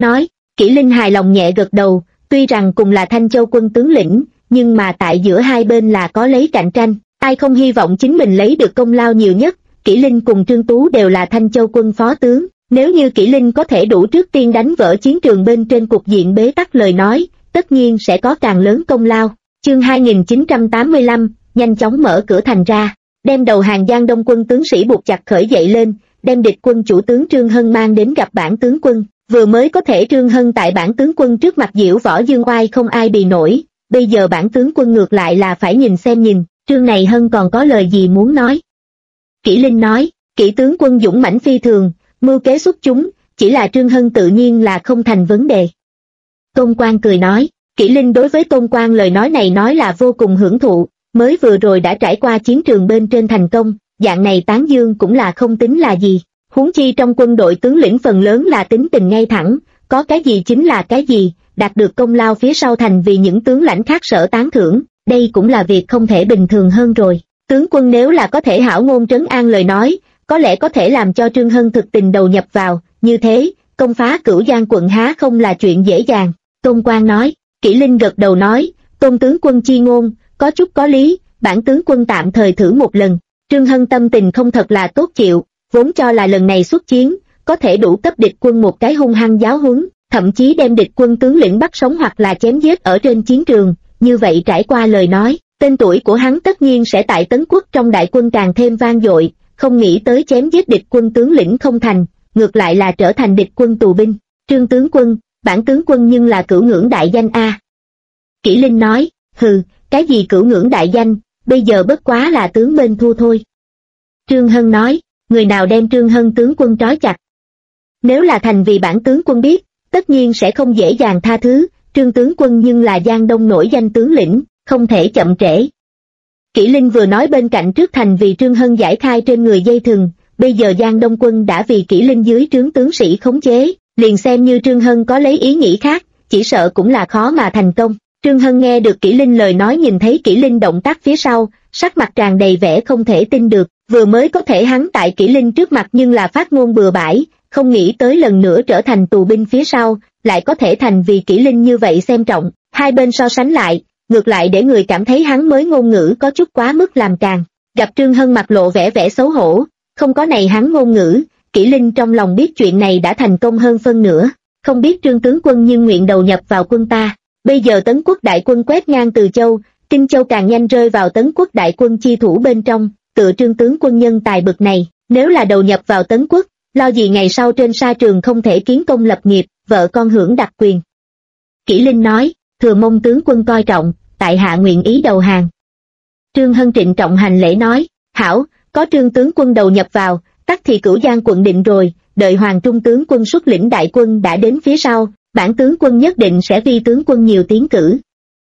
nói. Kỷ Linh hài lòng nhẹ gật đầu, tuy rằng cùng là Thanh Châu quân tướng lĩnh, nhưng mà tại giữa hai bên là có lấy cạnh tranh, ai không hy vọng chính mình lấy được công lao nhiều nhất. Kỷ Linh cùng Trương Tú đều là Thanh Châu quân phó tướng, nếu như Kỷ Linh có thể đủ trước tiên đánh vỡ chiến trường bên trên cục diện bế tắc lời nói, tất nhiên sẽ có càng lớn công lao. Chương 2985, nhanh chóng mở cửa thành ra, đem đầu hàng Giang Đông quân tướng sĩ buộc chặt khởi dậy lên, đem địch quân chủ tướng Trương Hân mang đến gặp bản tướng quân. Vừa mới có thể Trương Hân tại bản tướng quân trước mặt diễu võ dương oai không ai bì nổi, bây giờ bản tướng quân ngược lại là phải nhìn xem nhìn, Trương này Hân còn có lời gì muốn nói. Kỷ Linh nói, Kỷ tướng quân dũng mãnh phi thường, mưu kế xuất chúng, chỉ là Trương Hân tự nhiên là không thành vấn đề. Tôn Quang cười nói, Kỷ Linh đối với Tôn Quang lời nói này nói là vô cùng hưởng thụ, mới vừa rồi đã trải qua chiến trường bên trên thành công, dạng này tán dương cũng là không tính là gì. Huống chi trong quân đội tướng lĩnh phần lớn là tính tình ngay thẳng, có cái gì chính là cái gì, đạt được công lao phía sau thành vì những tướng lãnh khác sở tán thưởng, đây cũng là việc không thể bình thường hơn rồi. Tướng quân nếu là có thể hảo ngôn trấn an lời nói, có lẽ có thể làm cho Trương Hân thực tình đầu nhập vào, như thế, công phá Cửu Giang quận há không là chuyện dễ dàng. Tôn Quang nói, Kỷ Linh gật đầu nói, Tôn tướng quân chi ngôn, có chút có lý, bản tướng quân tạm thời thử một lần. Trương Hân tâm tình không thật là tốt chịu, vốn cho là lần này xuất chiến, có thể đủ cấp địch quân một cái hung hăng giáo huấn, thậm chí đem địch quân tướng lĩnh bắt sống hoặc là chém giết ở trên chiến trường, như vậy trải qua lời nói, tên tuổi của hắn tất nhiên sẽ tại Tấn Quốc trong đại quân càng thêm vang dội, không nghĩ tới chém giết địch quân tướng lĩnh không thành, ngược lại là trở thành địch quân tù binh. Trương tướng quân, bản tướng quân nhưng là cửu ngưỡng đại danh a. Kỷ Linh nói, hừ, cái gì cửu ngưỡng đại danh, bây giờ bất quá là tướng bên thua thôi. Trương Hân nói, người nào đem Trương Hân tướng quân trói chặt. Nếu là thành vì bản tướng quân biết, tất nhiên sẽ không dễ dàng tha thứ, Trương tướng quân nhưng là Giang Đông nổi danh tướng lĩnh, không thể chậm trễ. Kỷ Linh vừa nói bên cạnh trước thành vì Trương Hân giải khai trên người dây thừng, bây giờ Giang Đông quân đã vì Kỷ Linh dưới trướng tướng sĩ khống chế, liền xem như Trương Hân có lấy ý nghĩ khác, chỉ sợ cũng là khó mà thành công. Trương Hân nghe được Kỷ Linh lời nói nhìn thấy Kỷ Linh động tác phía sau, sắc mặt tràn đầy vẻ không thể tin được, vừa mới có thể hắn tại Kỷ Linh trước mặt nhưng là phát ngôn bừa bãi, không nghĩ tới lần nữa trở thành tù binh phía sau, lại có thể thành vì Kỷ Linh như vậy xem trọng, hai bên so sánh lại, ngược lại để người cảm thấy hắn mới ngôn ngữ có chút quá mức làm càng. Gặp Trương Hân mặt lộ vẻ xấu hổ, không có này hắn ngôn ngữ, Kỷ Linh trong lòng biết chuyện này đã thành công hơn phân nửa, không biết Trương tướng quân nhưng nguyện đầu nhập vào quân ta. Bây giờ Tấn Quốc đại quân quét ngang Từ Châu, Kinh Châu càng nhanh rơi vào Tấn Quốc đại quân chi thủ bên trong, tựa Trương tướng quân nhân tài bực này, nếu là đầu nhập vào Tấn Quốc, lo gì ngày sau trên sa trường không thể kiến công lập nghiệp, vợ con hưởng đặc quyền. Kỷ Linh nói, thừa mong tướng quân coi trọng, tại hạ nguyện ý đầu hàng. Trương Hân trịnh trọng hành lễ nói, hảo, có Trương tướng quân đầu nhập vào, tắc thì Cửu Giang quận định rồi, đợi Hoàng Trung tướng quân xuất lĩnh đại quân đã đến phía sau, bản tướng quân nhất định sẽ vi tướng quân nhiều tiến cử.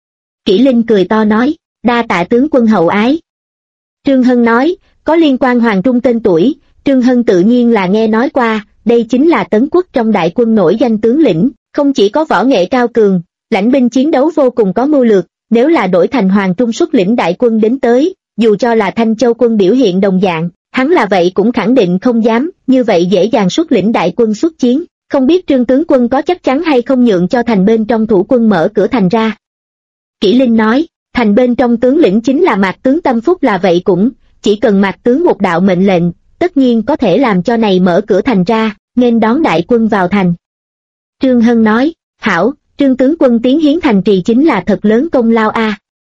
Kỷ Linh cười to nói, đa tạ tướng quân hậu ái. Trương Hân nói, có liên quan Hoàng Trung tên tuổi, Trương Hân tự nhiên là nghe nói qua, đây chính là Tấn Quốc trong đại quân nổi danh tướng lĩnh, không chỉ có võ nghệ cao cường, lãnh binh chiến đấu vô cùng có mưu lược, nếu là đổi thành Hoàng Trung xuất lĩnh đại quân đến tới, dù cho là Thanh Châu quân biểu hiện đồng dạng, hắn là vậy cũng khẳng định không dám, như vậy dễ dàng xuất lĩnh đại quân xuất chiến, không biết Trương tướng quân có chắc chắn hay không nhượng cho thành bên trong thủ quân mở cửa thành ra. Kỷ Linh nói, thành bên trong tướng lĩnh chính là Mạc tướng Tâm Phúc là vậy cũng, chỉ cần Mạc tướng một đạo mệnh lệnh, tất nhiên có thể làm cho này mở cửa thành ra, nên đón đại quân vào thành. Trương Hân nói, hảo, Trương tướng quân tiến hiến thành trì chính là thật lớn công lao a.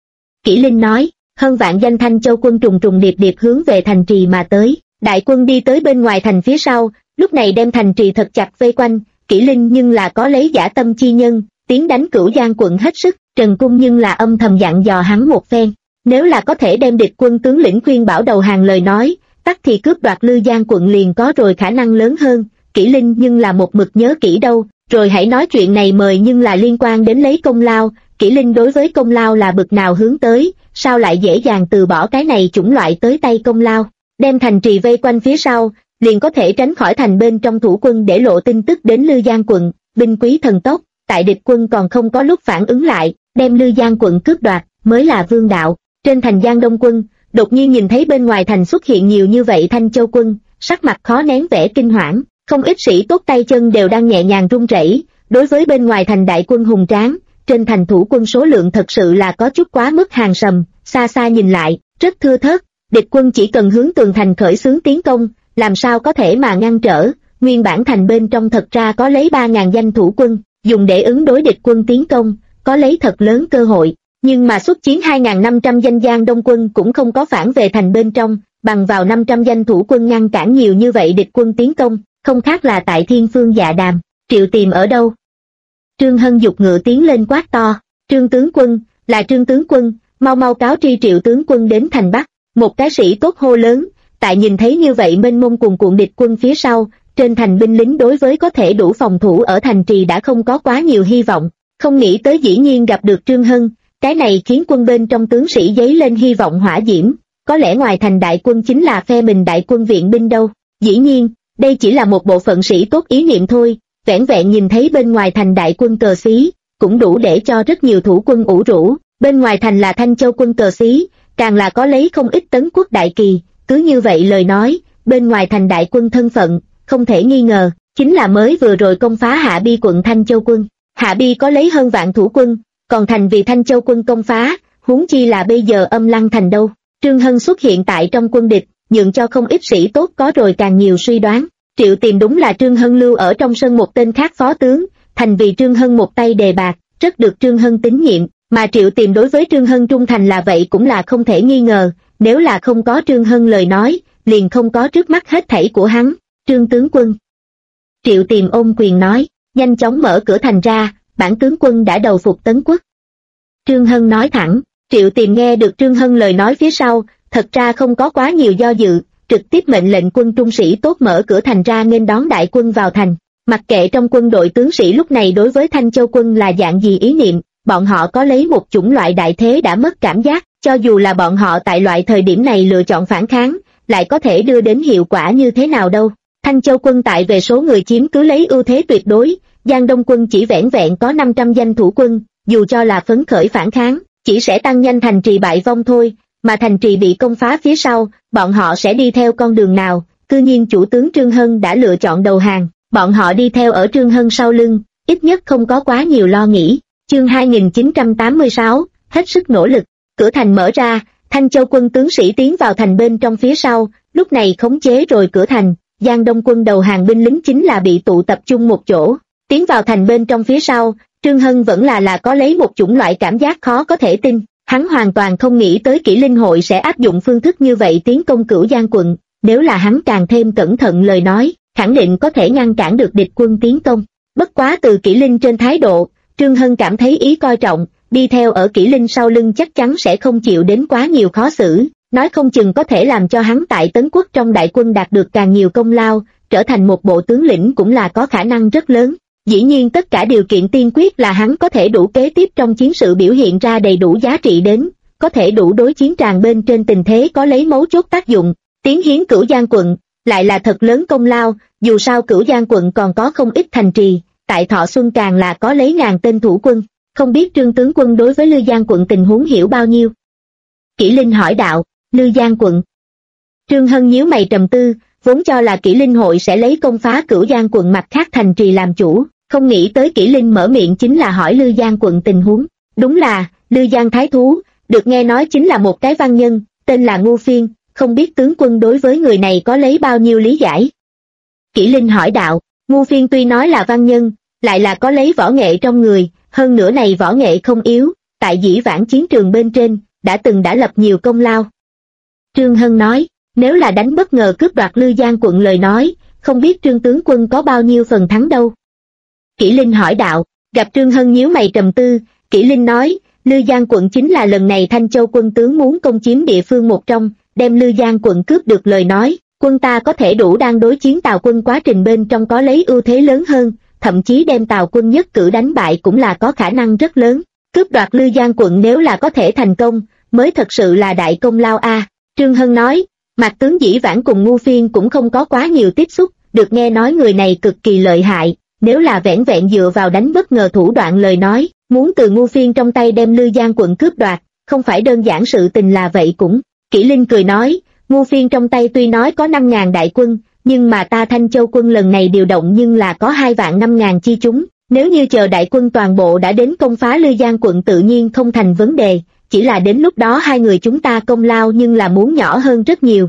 Kỷ Linh nói, hơn vạn danh Thanh Châu quân trùng trùng điệp điệp hướng về thành trì mà tới, đại quân đi tới bên ngoài thành phía sau, lúc này đem thành trì thật chặt vây quanh, Kỷ Linh nhưng là có lấy dã tâm chi nhân, tiến đánh Cửu Giang quận hết sức, Trần Cung nhưng là âm thầm dặn dò hắn một phen, nếu là có thể đem địch quân tướng lĩnh khuyên bảo đầu hàng lời nói, tắc thì cướp đoạt Lư Giang quận liền có rồi khả năng lớn hơn, Kỷ Linh nhưng là một mực nhớ kỹ đâu, rồi hãy nói chuyện này mời nhưng là liên quan đến lấy công lao, Kỷ Linh đối với công lao là bực nào hướng tới, sao lại dễ dàng từ bỏ cái này chủng loại tới tay công lao, đem thành trì vây quanh phía sau, liền có thể tránh khỏi thành bên trong thủ quân để lộ tin tức đến Lư Giang quận, binh quý thần tốc, tại địch quân còn không có lúc phản ứng lại, đem Lư Giang quận cướp đoạt, mới là vương đạo. Trên thành Giang Đông quân, đột nhiên nhìn thấy bên ngoài thành xuất hiện nhiều như vậy Thanh Châu quân, sắc mặt khó nén vẻ kinh hoảng, không ít sĩ tốt tay chân đều đang nhẹ nhàng run rẩy, đối với bên ngoài thành đại quân hùng tráng, trên thành thủ quân số lượng thật sự là có chút quá mức hàng sầm, xa xa nhìn lại, rất thưa thớt, địch quân chỉ cần hướng tường thành khởi xướng tiến công, làm sao có thể mà ngăn trở, nguyên bản thành bên trong thật ra có lấy 3.000 danh thủ quân, dùng để ứng đối địch quân tiến công, có lấy thật lớn cơ hội, nhưng mà xuất chiến 2.500 danh Giang Đông quân cũng không có phản về thành bên trong, bằng vào 500 danh thủ quân ngăn cản nhiều như vậy địch quân tiến công, không khác là tại Thiên Phương Dạ Đàm. Triệu Tiềm ở đâu? Trương Hân giục ngựa tiến lên quát to, Trương tướng quân, là Trương tướng quân, mau mau cáo tri Triệu tướng quân đến thành Bắc. Một cái sĩ tốt hô lớn, tại nhìn thấy như vậy mênh mông cuồn cuộn địch quân phía sau, trên thành binh lính đối với có thể đủ phòng thủ ở thành trì đã không có quá nhiều hy vọng, không nghĩ tới dĩ nhiên gặp được Trương Hân, cái này khiến quân bên trong tướng sĩ dấy lên hy vọng hỏa diễm, có lẽ ngoài thành đại quân chính là phe mình đại quân viện binh đâu. Dĩ nhiên, đây chỉ là một bộ phận sĩ tốt ý niệm thôi, vẻn vẹn nhìn thấy bên ngoài thành đại quân cờ xí, cũng đủ để cho rất nhiều thủ quân ủ rũ, bên ngoài thành là Thanh Châu quân cờ xí, càng là có lấy không ít Tấn quốc đại kỳ, cứ như vậy lời nói, bên ngoài thành đại quân thân phận, không thể nghi ngờ, chính là mới vừa rồi công phá Hạ Bi quận Thanh Châu quân. Hạ Bi có lấy hơn vạn thủ quân, còn thành vì Thanh Châu quân công phá, huống chi là bây giờ Âm Lăng thành đâu. Trương Hân xuất hiện tại trong quân địch, nhượng cho không ít sĩ tốt có rồi càng nhiều suy đoán. Triệu Tiềm đúng là Trương Hân lưu ở trong sân một tên khác phó tướng, thành vì Trương Hân một tay đề bạc, rất được Trương Hân tín nhiệm, mà Triệu Tiềm đối với Trương Hân trung thành là vậy cũng là không thể nghi ngờ, nếu là không có Trương Hân lời nói, liền không có trước mắt hết thảy của hắn. Trương tướng quân. Triệu Tiềm ôm quyền nói, nhanh chóng mở cửa thành ra, bản tướng quân đã đầu phục Tấn quốc. Trương Hân nói thẳng, Triệu Tiềm nghe được Trương Hân lời nói phía sau, thật ra không có quá nhiều do dự, trực tiếp mệnh lệnh quân trung sĩ tốt mở cửa thành ra nghênh đón đại quân vào thành. Mặc kệ trong quân đội tướng sĩ lúc này đối với Thanh Châu quân là dạng gì ý niệm, bọn họ có lấy một chủng loại đại thế đã mất cảm giác, cho dù là bọn họ tại loại thời điểm này lựa chọn phản kháng, lại có thể đưa đến hiệu quả như thế nào đâu. Thanh Châu quân tại về số người chiếm cứ lấy ưu thế tuyệt đối, Giang Đông quân chỉ vẻn vẹn có 500 danh thủ quân, dù cho là phấn khởi phản kháng, chỉ sẽ tăng nhanh thành trì bại vong thôi, mà thành trì bị công phá phía sau, bọn họ sẽ đi theo con đường nào, cư nhiên chủ tướng Trương Hân đã lựa chọn đầu hàng, bọn họ đi theo ở Trương Hân sau lưng, ít nhất không có quá nhiều lo nghĩ. Chương 2986, hết sức nỗ lực, cửa thành mở ra, Thanh Châu quân tướng sĩ tiến vào thành bên trong phía sau, lúc này khống chế rồi cửa thành, Giang Đông quân đầu hàng binh lính chính là bị tụ tập trung một chỗ, tiến vào thành bên trong phía sau, Trương Hân vẫn là có lấy một chủng loại cảm giác khó có thể tin, hắn hoàn toàn không nghĩ tới Kỷ Linh hội sẽ áp dụng phương thức như vậy tiến công Cửu Giang quận, nếu là hắn càng thêm cẩn thận lời nói, khẳng định có thể ngăn cản được địch quân tiến công. Bất quá từ Kỷ Linh trên thái độ, Trương Hân cảm thấy ý coi trọng, đi theo ở Kỷ Linh sau lưng chắc chắn sẽ không chịu đến quá nhiều khó xử, nói không chừng có thể làm cho hắn tại Tấn quốc trong đại quân đạt được càng nhiều công lao, trở thành một bộ tướng lĩnh cũng là có khả năng rất lớn. Dĩ nhiên tất cả điều kiện tiên quyết là hắn có thể đủ kế tiếp trong chiến sự biểu hiện ra đầy đủ giá trị đến, có thể đủ đối chiến tràng bên trên tình thế có lấy mấu chốt tác dụng, tiến hiến Cửu Giang quận, lại là thật lớn công lao, dù sao Cửu Giang quận còn có không ít thành trì, tại Thọ Xuân càng là có lấy ngàn tên thủ quân, không biết Trương tướng quân đối với Lư Giang quận tình huống hiểu bao nhiêu? Kỷ Linh hỏi đạo, Lư Giang quận. Trương Hân nhíu mày trầm tư, vốn cho là Kỷ Linh hội sẽ lấy công phá Cửu Giang quận mặt khác thành trì làm chủ, không nghĩ tới Kỷ Linh mở miệng chính là hỏi Lư Giang quận tình huống. Đúng là, Lư Giang thái thú, được nghe nói chính là một cái văn nhân, tên là Ngô Phiên, không biết tướng quân đối với người này có lấy bao nhiêu lý giải? Kỷ Linh hỏi đạo, Ngô Phiên tuy nói là văn nhân, lại là có lấy võ nghệ trong người, hơn nữa này võ nghệ không yếu, tại dĩ vãng chiến trường bên trên, đã lập nhiều công lao. Trương Hân nói, nếu là đánh bất ngờ cướp đoạt Lư Giang quận lời nói, không biết Trương tướng quân có bao nhiêu phần thắng đâu. Kỷ Linh hỏi đạo, gặp Trương Hân nhíu mày trầm tư, Kỷ Linh nói, Lư Giang quận chính là lần này Thanh Châu quân tướng muốn công chiếm địa phương một trong, đem Lư Giang quận cướp được lời nói, quân ta có thể đủ đang đối chiến Tào quân quá trình bên trong có lấy ưu thế lớn hơn, thậm chí đem Tào quân nhất cử đánh bại cũng là có khả năng rất lớn. Cướp đoạt Lư Giang quận nếu là có thể thành công, mới thật sự là đại công lao a. Trương Hân nói, Mạc tướng dĩ vãng cùng Ngô Phiên cũng không có quá nhiều tiếp xúc, được nghe nói người này cực kỳ lợi hại, nếu là vẻn vẹn dựa vào đánh bất ngờ thủ đoạn lời nói, muốn từ Ngô Phiên trong tay đem Lư Giang quận cướp đoạt, không phải đơn giản sự tình là vậy cũng. Kỷ Linh cười nói, Ngô Phiên trong tay tuy nói có 5.000 đại quân, nhưng mà ta Thanh Châu quân lần này điều động nhưng là có 2.500.000 chi chúng, Nếu như chờ đại quân toàn bộ đã đến công phá Lư Giang quận tự nhiên không thành vấn đề, chỉ là đến lúc đó hai người chúng ta công lao nhưng là muốn nhỏ hơn rất nhiều.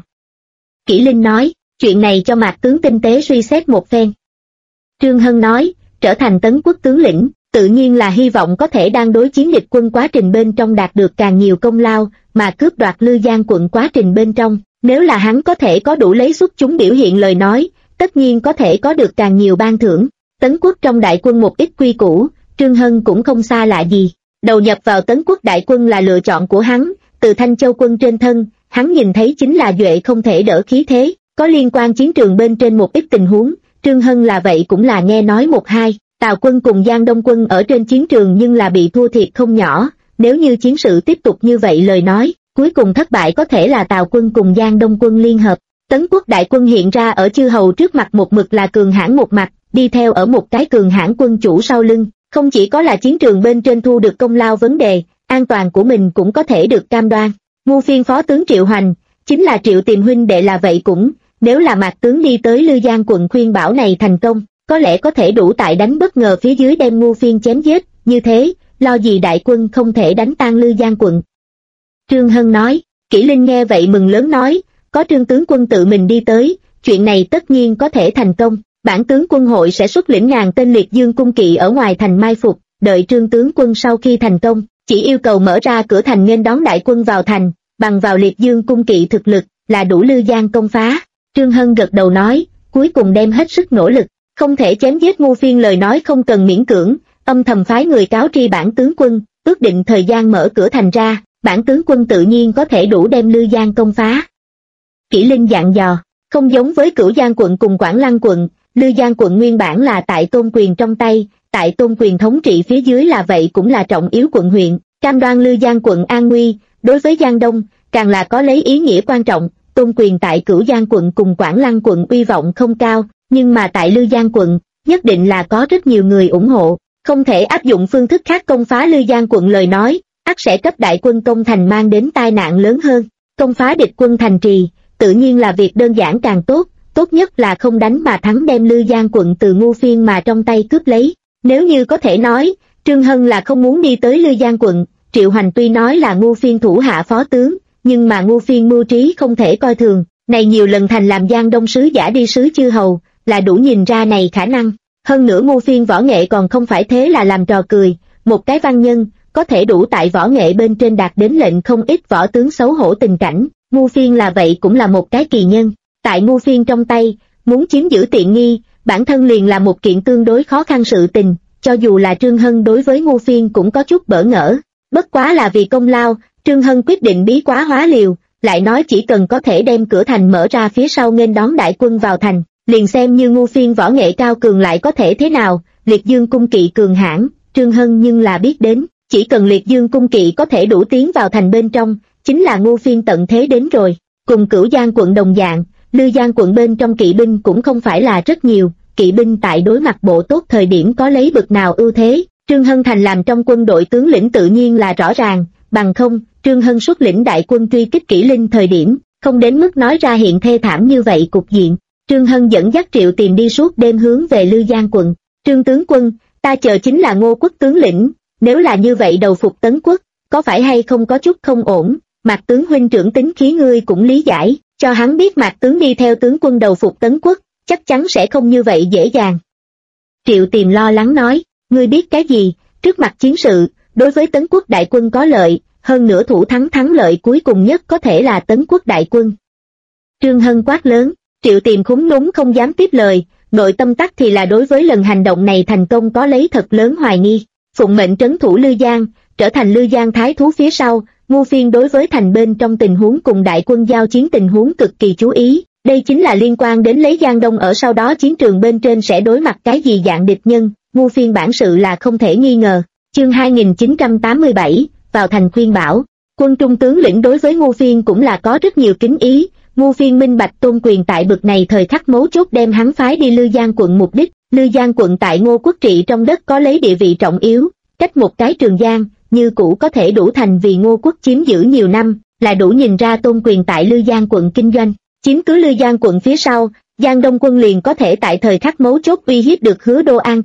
Kỷ Linh nói, chuyện này cho Mạc tướng tinh tế suy xét một phen. Trương Hân nói, trở thành Tấn quốc tướng lĩnh, tự nhiên là hy vọng có thể đang đối chiến địch quân quá trình bên trong đạt được càng nhiều công lao, mà cướp đoạt Lư Giang quận quá trình bên trong, nếu là hắn có thể có đủ lấy xuất chúng biểu hiện lời nói, tất nhiên có thể có được càng nhiều ban thưởng. Tấn quốc trong đại quân một ít quy củ, Trương Hân cũng không xa lạ gì. Đầu nhập vào Tấn quốc đại quân là lựa chọn của hắn, từ Thanh Châu quân trên thân, hắn nhìn thấy chính là duệ không thể đỡ khí thế, có liên quan chiến trường bên trên một ít tình huống, Trương Hân là vậy cũng là nghe nói một hai. Tào quân cùng Giang Đông quân ở trên chiến trường nhưng là bị thua thiệt không nhỏ, nếu như chiến sự tiếp tục như vậy lời nói, cuối cùng thất bại có thể là Tào quân cùng Giang Đông quân liên hợp. Tấn quốc đại quân hiện ra ở chư hầu trước mặt một mực là cường hãn một mặt, đi theo ở một cái cường hãn quân chủ sau lưng, không chỉ có là chiến trường bên trên thu được công lao vấn đề, an toàn của mình cũng có thể được cam đoan. Ngu phiên phó tướng Triệu Hoành, chính là Triệu Tiềm huynh đệ là vậy cũng, nếu là Mạc tướng đi tới Lư Giang quận khuyên bảo này thành công, có lẽ có thể đủ tại đánh bất ngờ phía dưới đem Ngu phiên chém giết, như thế, lo gì đại quân không thể đánh tan Lư Giang quận. Trương Hân nói, Kỷ Linh nghe vậy mừng lớn nói, có Trương tướng quân tự mình đi tới, chuyện này tất nhiên có thể thành công, bản tướng quân hội sẽ xuất lĩnh ngàn tên liệt dương cung kỵ ở ngoài thành mai phục, đợi Trương tướng quân sau khi thành công, chỉ yêu cầu mở ra cửa thành nghênh đón đại quân vào thành, bằng vào liệt dương cung kỵ thực lực, là đủ Lư Giang công phá. Trương Hân gật đầu nói, cuối cùng đem hết sức nỗ lực, không thể chém giết Ngu phiên lời nói không cần miễn cưỡng, âm thầm phái người cáo tri bản tướng quân, ước định thời gian mở cửa thành ra, bản tướng quân tự nhiên có thể đủ đem Lư Giang công phá. Kỷ Linh dặn dò, không giống với Cửu Giang quận cùng Quảng Lăng quận, Lư Giang quận nguyên bản là tại Tôn Quyền trong tay, tại Tôn Quyền thống trị phía dưới là vậy cũng là trọng yếu quận huyện, cam đoan Lư Giang quận an nguy, đối với Giang Đông, càng là có lấy ý nghĩa quan trọng. Tôn Quyền tại Cửu Giang quận cùng Quảng Lăng quận uy vọng không cao, nhưng mà tại Lư Giang quận, nhất định là có rất nhiều người ủng hộ, không thể áp dụng phương thức khác công phá Lư Giang quận lời nói, ắt sẽ cấp đại quân công thành mang đến tai nạn lớn hơn. Công phá địch quân thành trì, tự nhiên là việc đơn giản càng tốt, tốt nhất là không đánh mà thắng đem Lư Giang quận từ Ngu phiên mà trong tay cướp lấy. Nếu như có thể nói, Trương Hân là không muốn đi tới Lư Giang quận, Triệu Hoành tuy nói là Ngu phiên thủ hạ phó tướng, nhưng mà Ngu phiên mưu trí không thể coi thường, này nhiều lần thành làm Giang Đông sứ giả đi sứ chư hầu, là đủ nhìn ra này khả năng. Hơn nữa Ngu phiên võ nghệ còn không phải thế là làm trò cười, một cái văn nhân, có thể đủ tại võ nghệ bên trên đạt đến lệnh không ít võ tướng xấu hổ tình cảnh, Ngu phiên là vậy cũng là một cái kỳ nhân. Tại Ngu phiên trong tay, muốn chiếm giữ tiện nghi, bản thân liền là một kiện tương đối khó khăn sự tình, cho dù là Trương Hân đối với Ngu phiên cũng có chút bỡ ngỡ. Bất quá là vì công lao, Trương Hân quyết định bí quá hóa liều, lại nói chỉ cần có thể đem cửa thành mở ra phía sau nghênh đón đại quân vào thành, liền xem như Ngu phiên võ nghệ cao cường lại có thể thế nào, liệt dương cung kỵ cường hãn, Trương Hân nhưng là biết đến, chỉ cần liệt dương cung kỵ có thể đủ tiến vào thành bên trong, chính là Ngu phiên tận thế đến rồi. Cùng Cửu Giang quận đồng dạng, Lư Giang quận bên trong kỵ binh cũng không phải là rất nhiều, kỵ binh tại đối mặt bộ tốt thời điểm có lấy bực nào ưu thế, Trương Hân thành làm trong quân đội tướng lĩnh tự nhiên là rõ ràng, bằng không, Trương Hân xuất lĩnh đại quân truy kích Kỷ Linh thời điểm, không đến mức nói ra hiện thê thảm như vậy cục diện. Trương Hân dẫn dắt Triệu Tiềm đi suốt đêm hướng về Lư Giang quận, Trương tướng quân, ta chờ chính là Ngô quốc tướng lĩnh, nếu là như vậy đầu phục Tấn quốc, có phải hay không có chút không ổn, Mạc tướng huynh trưởng tính khí ngươi cũng lý giải, cho hắn biết Mạc tướng đi theo tướng quân đầu phục Tấn quốc, chắc chắn sẽ không như vậy dễ dàng. Triệu Tiềm lo lắng nói, ngươi biết cái gì, trước mặt chiến sự, đối với Tấn quốc đại quân có lợi, hơn nữa thủ thắng thắng lợi cuối cùng nhất có thể là Tấn quốc đại quân. Trương Hân quát lớn, Triệu Tiềm khúm núm không dám tiếp lời, nội tâm tắc thì là đối với lần hành động này thành công có lấy thật lớn hoài nghi. Phụng mệnh trấn thủ Lư Giang, trở thành Lư Giang thái thú phía sau, Ngu phiên đối với thành bên trong tình huống cùng đại quân giao chiến tình huống cực kỳ chú ý, đây chính là liên quan đến lấy Giang Đông ở sau đó chiến trường bên trên sẽ đối mặt cái gì dạng địch nhân, Ngu phiên bản sự là không thể nghi ngờ. Chương 2987, vào thành khuyên bảo, quân trung tướng lĩnh đối với Ngu phiên cũng là có rất nhiều kính ý, Ngu phiên minh bạch Tôn Quyền tại bực này thời khắc mấu chốt đem hắn phái đi Lư Giang quận mục đích. Lư Giang quận tại Ngô quốc trị trong đất có lấy địa vị trọng yếu, cách một cái Trường Giang, như cũ có thể đủ thành vì Ngô quốc chiếm giữ nhiều năm, là đủ nhìn ra Tôn Quyền tại Lư Giang quận kinh doanh. Chiếm cứ Lư Giang quận phía sau, Giang Đông quân liền có thể tại thời khắc mấu chốt uy hiếp được Hứa Đô an toàn,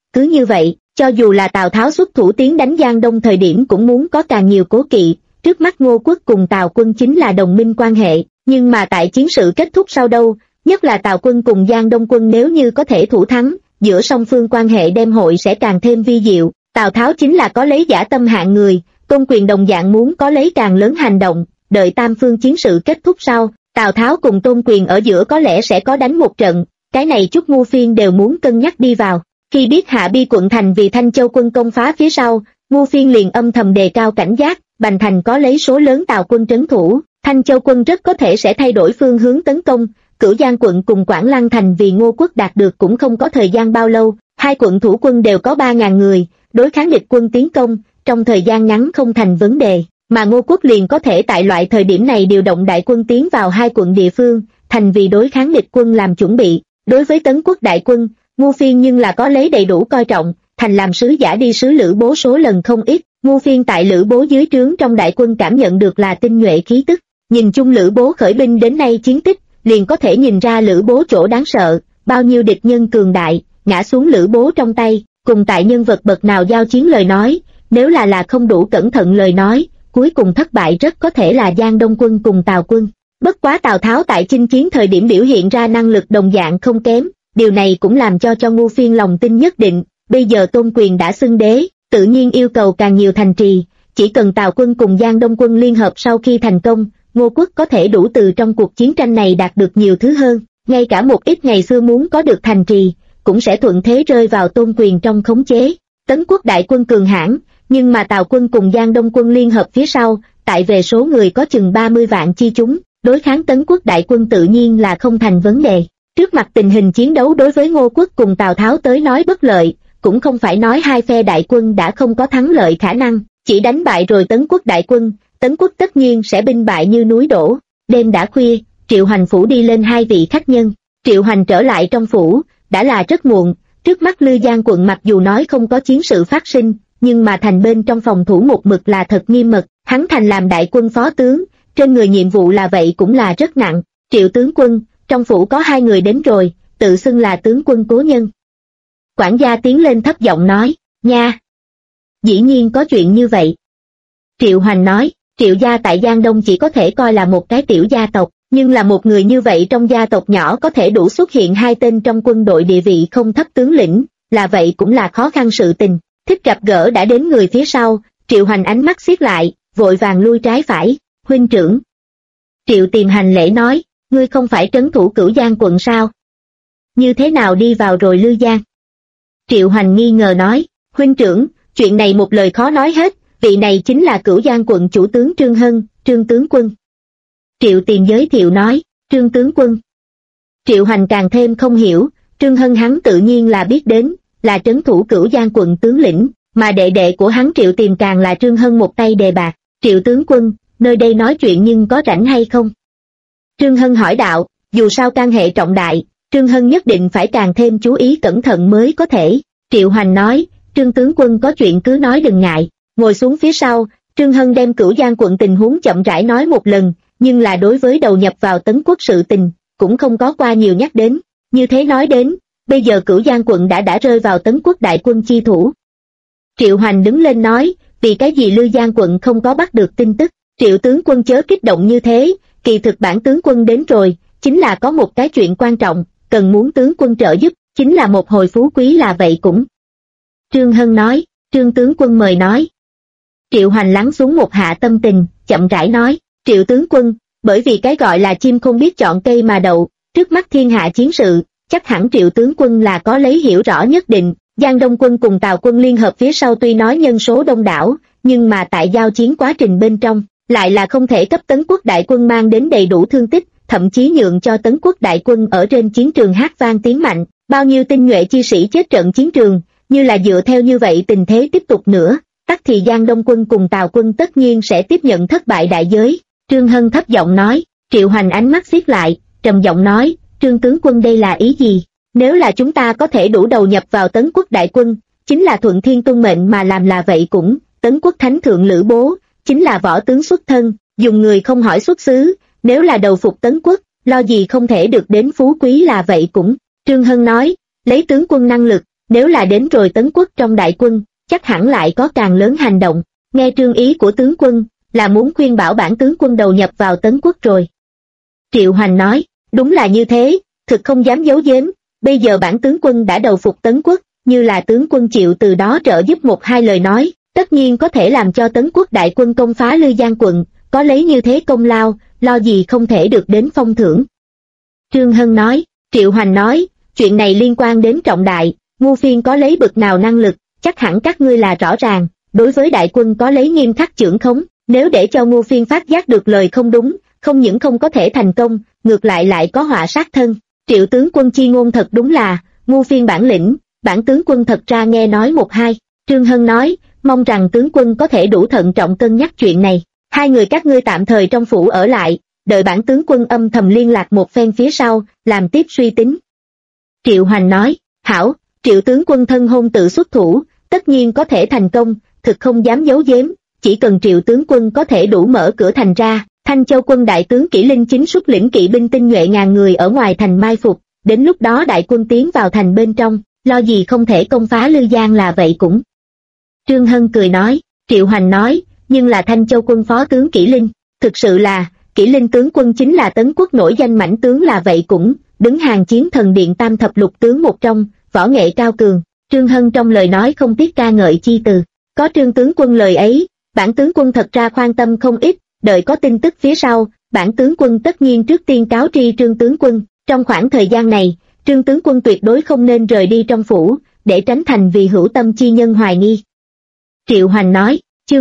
Cứ như vậy, cho dù là Tào Tháo xuất thủ tiến đánh Giang Đông thời điểm cũng muốn có càng nhiều cố kỵ, trước mắt Ngô Quốc cùng Tào quân chính là đồng minh quan hệ, nhưng mà tại chiến sự kết thúc sau đâu, nhất là Tào quân cùng Giang Đông quân nếu như có thể thủ thắng, giữa song phương quan hệ đem hội sẽ càng thêm vi diệu. Tào Tháo chính là có lấy dã tâm hạng người, Tôn Quyền đồng dạng muốn có lấy càng lớn hành động, đợi tam phương chiến sự kết thúc sau, Tào Tháo cùng Tôn Quyền ở giữa có lẽ sẽ có đánh một trận, cái này chút ngu phiên đều muốn cân nhắc đi vào. Khi biết Hạ Bi quận thành vì Thanh Châu quân công phá phía sau, ngu phiên liền âm thầm đề cao cảnh giác, Bành Thành có lấy số lớn Tào quân trấn thủ, Thanh Châu quân rất có thể sẽ thay đổi phương hướng tấn công. Cửu Giang quận cùng Quảng Lăng thành vì Ngô Quốc đạt được cũng không có thời gian bao lâu, hai quận thủ quân đều có 3.000 người, đối kháng địch quân tiến công, trong thời gian ngắn không thành vấn đề, mà Ngô Quốc liền có thể tại loại thời điểm này điều động đại quân tiến vào hai quận địa phương, thành vì đối kháng địch quân làm chuẩn bị. Đối với Tấn Quốc đại quân, Ngu Phiên nhưng là có lấy đầy đủ coi trọng, thành làm sứ giả đi sứ Lữ Bố số lần không ít, Ngu Phiên tại Lữ Bố dưới trướng trong đại quân cảm nhận được là tinh nhuệ khí tức, nhìn chung Lữ Bố khởi binh đến nay chiến tích, liền có thể nhìn ra Lữ Bố chỗ đáng sợ, bao nhiêu địch nhân cường đại, ngã xuống Lữ Bố trong tay, cùng tại nhân vật bậc nào giao chiến lời nói, nếu là không đủ cẩn thận lời nói, cuối cùng thất bại rất có thể là Giang Đông quân cùng Tào quân. Bất quá Tào Tháo tại chinh chiến thời điểm biểu hiện ra năng lực đồng dạng không kém, điều này cũng làm cho Ngu Phiên lòng tin nhất định, bây giờ Tôn Quyền đã xưng đế, tự nhiên yêu cầu càng nhiều thành trì, chỉ cần Tào quân cùng Giang Đông quân liên hợp sau khi thành công, Ngô Quốc có thể đủ từ trong cuộc chiến tranh này đạt được nhiều thứ hơn, ngay cả một ít ngày xưa muốn có được thành trì, cũng sẽ thuận thế rơi vào Tôn Quyền trong khống chế. Tấn Quốc đại quân cường hãn, nhưng mà Tào quân cùng Giang Đông quân liên hợp phía sau, tại về số người có chừng 30 vạn chi chúng, đối kháng Tấn Quốc đại quân tự nhiên là không thành vấn đề. Trước mặt tình hình chiến đấu đối với Ngô Quốc cùng Tào Tháo tới nói bất lợi, cũng không phải nói hai phe đại quân đã không có thắng lợi khả năng, chỉ đánh bại rồi Tấn Quốc đại quân, Tấn Quốc tất nhiên sẽ binh bại như núi đổ. Đêm đã khuya, Triệu Hoành phủ đi lên hai vị khách nhân, Triệu Hoành trở lại trong phủ, đã là rất muộn, trước mắt Lư Giang quận mặc dù nói không có chiến sự phát sinh, nhưng mà thành bên trong phòng thủ một mực là thật nghiêm mật, hắn thành làm đại quân phó tướng, trên người nhiệm vụ là vậy cũng là rất nặng. Triệu tướng quân, trong phủ có hai người đến rồi, tự xưng là tướng quân cố nhân. Quản gia tiến lên thấp giọng nói, nha. Dĩ nhiên có chuyện như vậy. Triệu Hoành nói, Triệu gia tại Giang Đông chỉ có thể coi là một cái tiểu gia tộc, nhưng là một người như vậy trong gia tộc nhỏ có thể đủ xuất hiện hai tên trong quân đội địa vị không thấp tướng lĩnh, là vậy cũng là khó khăn sự tình. Thích gặp gỡ đã đến người phía sau, Triệu Hoành ánh mắt siết lại, vội vàng lui trái phải, huynh trưởng. Triệu Tiềm hành lễ nói, ngươi không phải trấn thủ Cửu Giang quận sao? Như thế nào đi vào rồi Lư Giang? Triệu Hoành nghi ngờ nói, huynh trưởng, chuyện này một lời khó nói hết, vị này chính là Cửu Giang quận chủ tướng Trương Hân, Trương tướng quân. Triệu Tiềm giới thiệu nói, Trương tướng quân. Triệu Hoành càng thêm không hiểu, Trương Hân hắn tự nhiên là biết đến, là trấn thủ Cửu Giang quận tướng lĩnh, mà đệ đệ của hắn Triệu Tiềm càng là Trương Hân một tay đề bạc. Triệu tướng quân, nơi đây nói chuyện nhưng có rảnh hay không? Trương Hân hỏi đạo, dù sao can hệ trọng đại, Trương Hân nhất định phải càng thêm chú ý cẩn thận mới có thể. Triệu Hoành nói, Trương tướng quân có chuyện cứ nói đừng ngại. Ngồi xuống phía sau, Trương Hân đem Cửu Giang quận tình huống chậm rãi nói một lần, nhưng là đối với đầu nhập vào Tấn Quốc sự tình, cũng không có qua nhiều nhắc đến. Như thế nói đến, bây giờ Cửu Giang quận đã rơi vào Tấn Quốc đại quân chi thủ. Triệu Hoành đứng lên nói, vì cái gì Lư Giang quận không có bắt được tin tức? Triệu tướng quân chớ kích động như thế, kỳ thực bản tướng quân đến rồi, chính là có một cái chuyện quan trọng, cần muốn tướng quân trợ giúp, chính là một hồi phú quý là vậy cũng. Trương Hân nói, Trương tướng quân mời nói. Triệu Hoành lắng xuống một hạ tâm tình, chậm rãi nói, Triệu tướng quân, bởi vì cái gọi là chim không biết chọn cây mà đậu, trước mắt thiên hạ chiến sự, chắc hẳn Triệu tướng quân là có lấy hiểu rõ nhất định. Giang Đông quân cùng Tào quân liên hợp phía sau tuy nói nhân số đông đảo, nhưng mà tại giao chiến quá trình bên trong, lại là không thể cấp Tấn Quốc đại quân mang đến đầy đủ thương tích, thậm chí nhượng cho Tấn Quốc đại quân ở trên chiến trường hát vang tiếng mạnh, bao nhiêu tinh nhuệ chi sĩ chết trận chiến trường, như là dựa theo như vậy tình thế tiếp tục nữa, tắc thì Giang Đông quân cùng Tào quân tất nhiên sẽ tiếp nhận thất bại đại giới. Trương Hân thấp giọng nói, Triệu Hoành ánh mắt siết lại, trầm giọng nói, Trương tướng quân đây là ý gì? Nếu là chúng ta có thể đủ đầu nhập vào Tấn Quốc đại quân, chính là thuận thiên tuân mệnh mà làm là vậy cũng, Tấn Quốc thánh thượng Lữ Bố, chính là võ tướng xuất thân, dùng người không hỏi xuất xứ, nếu là đầu phục Tấn Quốc, lo gì không thể được đến phú quý là vậy cũng. Trương Hân nói, lấy tướng quân năng lực, nếu là đến rồi Tấn Quốc trong đại quân, chắc hẳn lại có càng lớn hành động. Nghe trương ý của tướng quân, là muốn khuyên bảo bản tướng quân đầu nhập vào Tấn Quốc rồi. Triệu Hoành nói, đúng là như thế, thực không dám giấu giếm, bây giờ bản tướng quân đã đầu phục Tấn Quốc, như là tướng quân chịu từ đó trợ giúp một hai lời nói, tất nhiên có thể làm cho Tấn Quốc đại quân công phá Lư Giang quận, có lấy như thế công lao, lo gì không thể được đến phong thưởng. Trương Hân nói, Triệu Hoành nói, chuyện này liên quan đến trọng đại, Ngu Phiên có lấy bực nào năng lực, chắc hẳn các ngươi là rõ ràng, đối với đại quân có lấy nghiêm khắc chưởng khống, nếu để cho Ngu Phiên phát giác được lời không đúng, không những không có thể thành công, ngược lại có họa sát thân. Triệu tướng quân chi ngôn thật đúng là, Ngu Phiên bản lĩnh, bản tướng quân thật ra nghe nói một hai. Trương Hân nói, mong rằng tướng quân có thể đủ thận trọng cân nhắc chuyện này, hai người các ngươi tạm thời trong phủ ở lại, đợi bản tướng quân âm thầm liên lạc một phen phía sau, làm tiếp suy tính. Triệu Hoành nói, hảo, Triệu tướng quân thân hôn tự xuất thủ, tất nhiên có thể thành công, thực không dám giấu giếm, chỉ cần Triệu tướng quân có thể đủ mở cửa thành ra, Thanh Châu quân đại tướng Kỷ Linh chính xuất lĩnh kỵ binh tinh nhuệ ngàn người ở ngoài thành mai phục, đến lúc đó đại quân tiến vào thành bên trong, lo gì không thể công phá Lư Giang là vậy cũng. Trương Hân cười nói, Triệu Hoành nói, nhưng là Thanh Châu quân phó tướng Kỷ Linh, thực sự là, Kỷ Linh tướng quân chính là Tấn Quốc nổi danh mãnh tướng là vậy cũng, đứng hàng chiến thần điện tam thập lục tướng một trong, võ nghệ cao cường. Trương Hân trong lời nói không tiếc ca ngợi chi từ, có Trương tướng quân lời ấy, bản tướng quân thật ra khoan tâm không ít, đợi có tin tức phía sau, bản tướng quân tất nhiên trước tiên cáo tri Trương tướng quân, trong khoảng thời gian này, Trương tướng quân tuyệt đối không nên rời đi trong phủ, để tránh thành vì hữu tâm chi nhân hoài nghi. Triệu Hoành nói, chương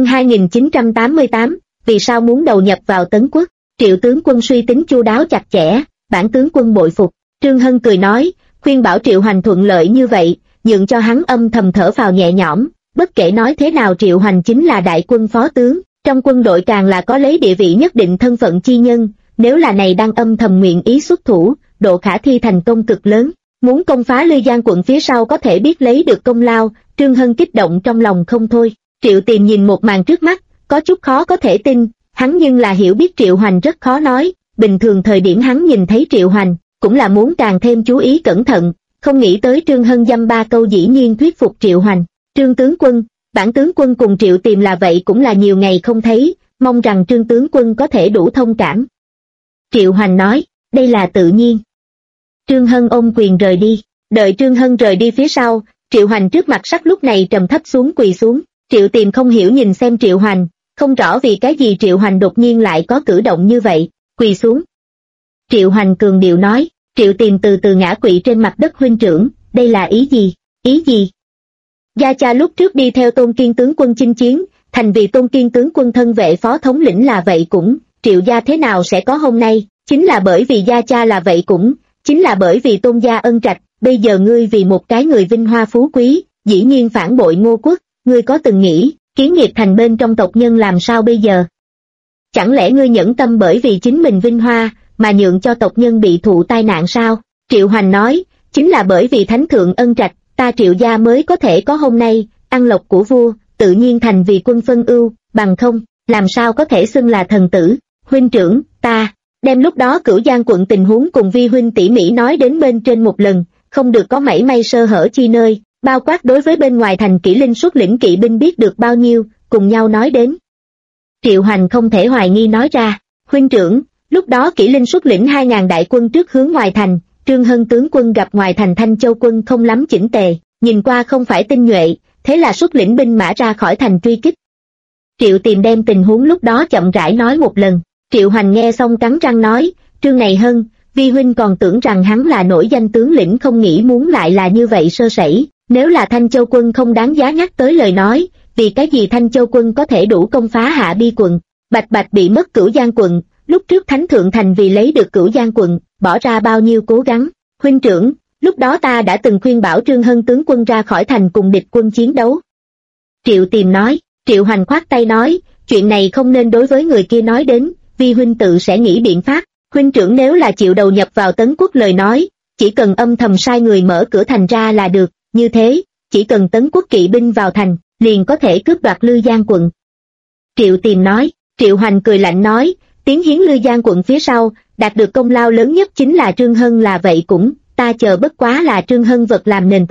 2988, vì sao muốn đầu nhập vào Tấn Quốc, Triệu tướng quân suy tính chu đáo chặt chẽ, bản tướng quân bội phục. Trương Hân cười nói, khuyên bảo Triệu Hoành thuận lợi như vậy, nhượng cho hắn âm thầm thở phào nhẹ nhõm, bất kể nói thế nào Triệu Hoành chính là đại quân phó tướng, trong quân đội càng là có lấy địa vị nhất định thân phận chi nhân, nếu là này đang âm thầm nguyện ý xuất thủ, độ khả thi thành công cực lớn, muốn công phá Lư Giang quận phía sau có thể biết lấy được công lao. Trương Hân kích động trong lòng không thôi. Triệu Tiềm nhìn một màn trước mắt, có chút khó có thể tin, hắn nhưng là hiểu biết Triệu Hoành rất khó nói, bình thường thời điểm hắn nhìn thấy Triệu Hoành, cũng là muốn càng thêm chú ý cẩn thận, không nghĩ tới Trương Hân dăm ba câu dĩ nhiên thuyết phục Triệu Hoành. Trương tướng quân, bản tướng quân cùng Triệu Tiềm là vậy cũng là nhiều ngày không thấy, mong rằng Trương tướng quân có thể đủ thông cảm. Triệu Hoành nói, đây là tự nhiên. Trương Hân ôm quyền rời đi, đợi Trương Hân rời đi phía sau, Triệu Hoành trước mặt sắc lúc này trầm thấp xuống quỳ xuống. Triệu Tiềm không hiểu nhìn xem Triệu Hoành, không rõ vì cái gì Triệu Hoành đột nhiên lại có cử động như vậy, quỳ xuống. Triệu Hoành cường điệu nói, Triệu Tiềm từ từ ngã quỵ trên mặt đất, huynh trưởng, đây là ý gì, ý gì? Gia cha lúc trước đi theo Tôn Kiên tướng quân chinh chiến, thành vì Tôn Kiên tướng quân thân vệ phó thống lĩnh là vậy cũng, Triệu gia thế nào sẽ có hôm nay, chính là bởi vì gia cha là vậy cũng, chính là bởi vì Tôn gia ân trạch, bây giờ ngươi vì một cái người vinh hoa phú quý, dĩ nhiên phản bội Ngô quốc, ngươi có từng nghĩ, Kiến Nghiệp thành bên trong tộc nhân làm sao bây giờ? Chẳng lẽ ngươi nhẫn tâm bởi vì chính mình vinh hoa, mà nhượng cho tộc nhân bị thụ tai nạn sao? Triệu Hoành nói, chính là bởi vì thánh thượng ân trạch, ta Triệu gia mới có thể có hôm nay, ăn lộc của vua, tự nhiên thành vì quân phân ưu, bằng không, làm sao có thể xưng là thần tử. Huynh trưởng, ta đem lúc đó Cửu Giang quận tình huống cùng vi huynh tỉ mỉ nói đến bên trên một lần, không được có mảy may sơ hở chi nơi, bao quát đối với bên ngoài thành Kỷ Linh xuất lĩnh kỵ binh biết được bao nhiêu, cùng nhau nói đến. Triệu Hoành không thể hoài nghi nói ra, huynh trưởng, lúc đó Kỷ Linh xuất lĩnh 2.000 đại quân trước hướng ngoài thành, Trương Hân tướng quân gặp ngoài thành Thanh Châu quân không lắm chỉnh tề, nhìn qua không phải tinh nhuệ, thế là xuất lĩnh binh mã ra khỏi thành truy kích. Triệu Tiềm đem tình huống lúc đó chậm rãi nói một lần, Triệu Hoành nghe xong cắn răng nói, Trương này Hân, vi huynh còn tưởng rằng hắn là nổi danh tướng lĩnh, không nghĩ muốn lại là như vậy sơ sẩy, nếu là Thanh Châu quân không đáng giá nhắc tới lời nói, vì cái gì Thanh Châu quân có thể đủ công phá Hạ Bi quận, bạch bạch bị mất Cửu Giang quận, lúc trước Thánh Thượng thành vì lấy được Cửu Giang quận, bỏ ra bao nhiêu cố gắng. Huynh trưởng, lúc đó ta đã từng khuyên bảo Trương Hân tướng quân ra khỏi thành cùng địch quân chiến đấu. Triệu Tiềm nói. Triệu Hoành khoát tay nói, chuyện này không nên đối với người kia nói đến, vi huynh tự sẽ nghĩ biện pháp. Huynh trưởng nếu là chịu đầu nhập vào Tấn Quốc lời nói, chỉ cần âm thầm sai người mở cửa thành ra là được, như thế, chỉ cần Tấn Quốc kỵ binh vào thành, liền có thể cướp đoạt Lư Giang quận. Triệu Tiềm nói. Triệu Hoành cười lạnh nói, tiến hiến Lư Giang quận phía sau, đạt được công lao lớn nhất chính là Trương Hân là vậy cũng, ta chờ bất quá là Trương Hân vật làm nền thôi,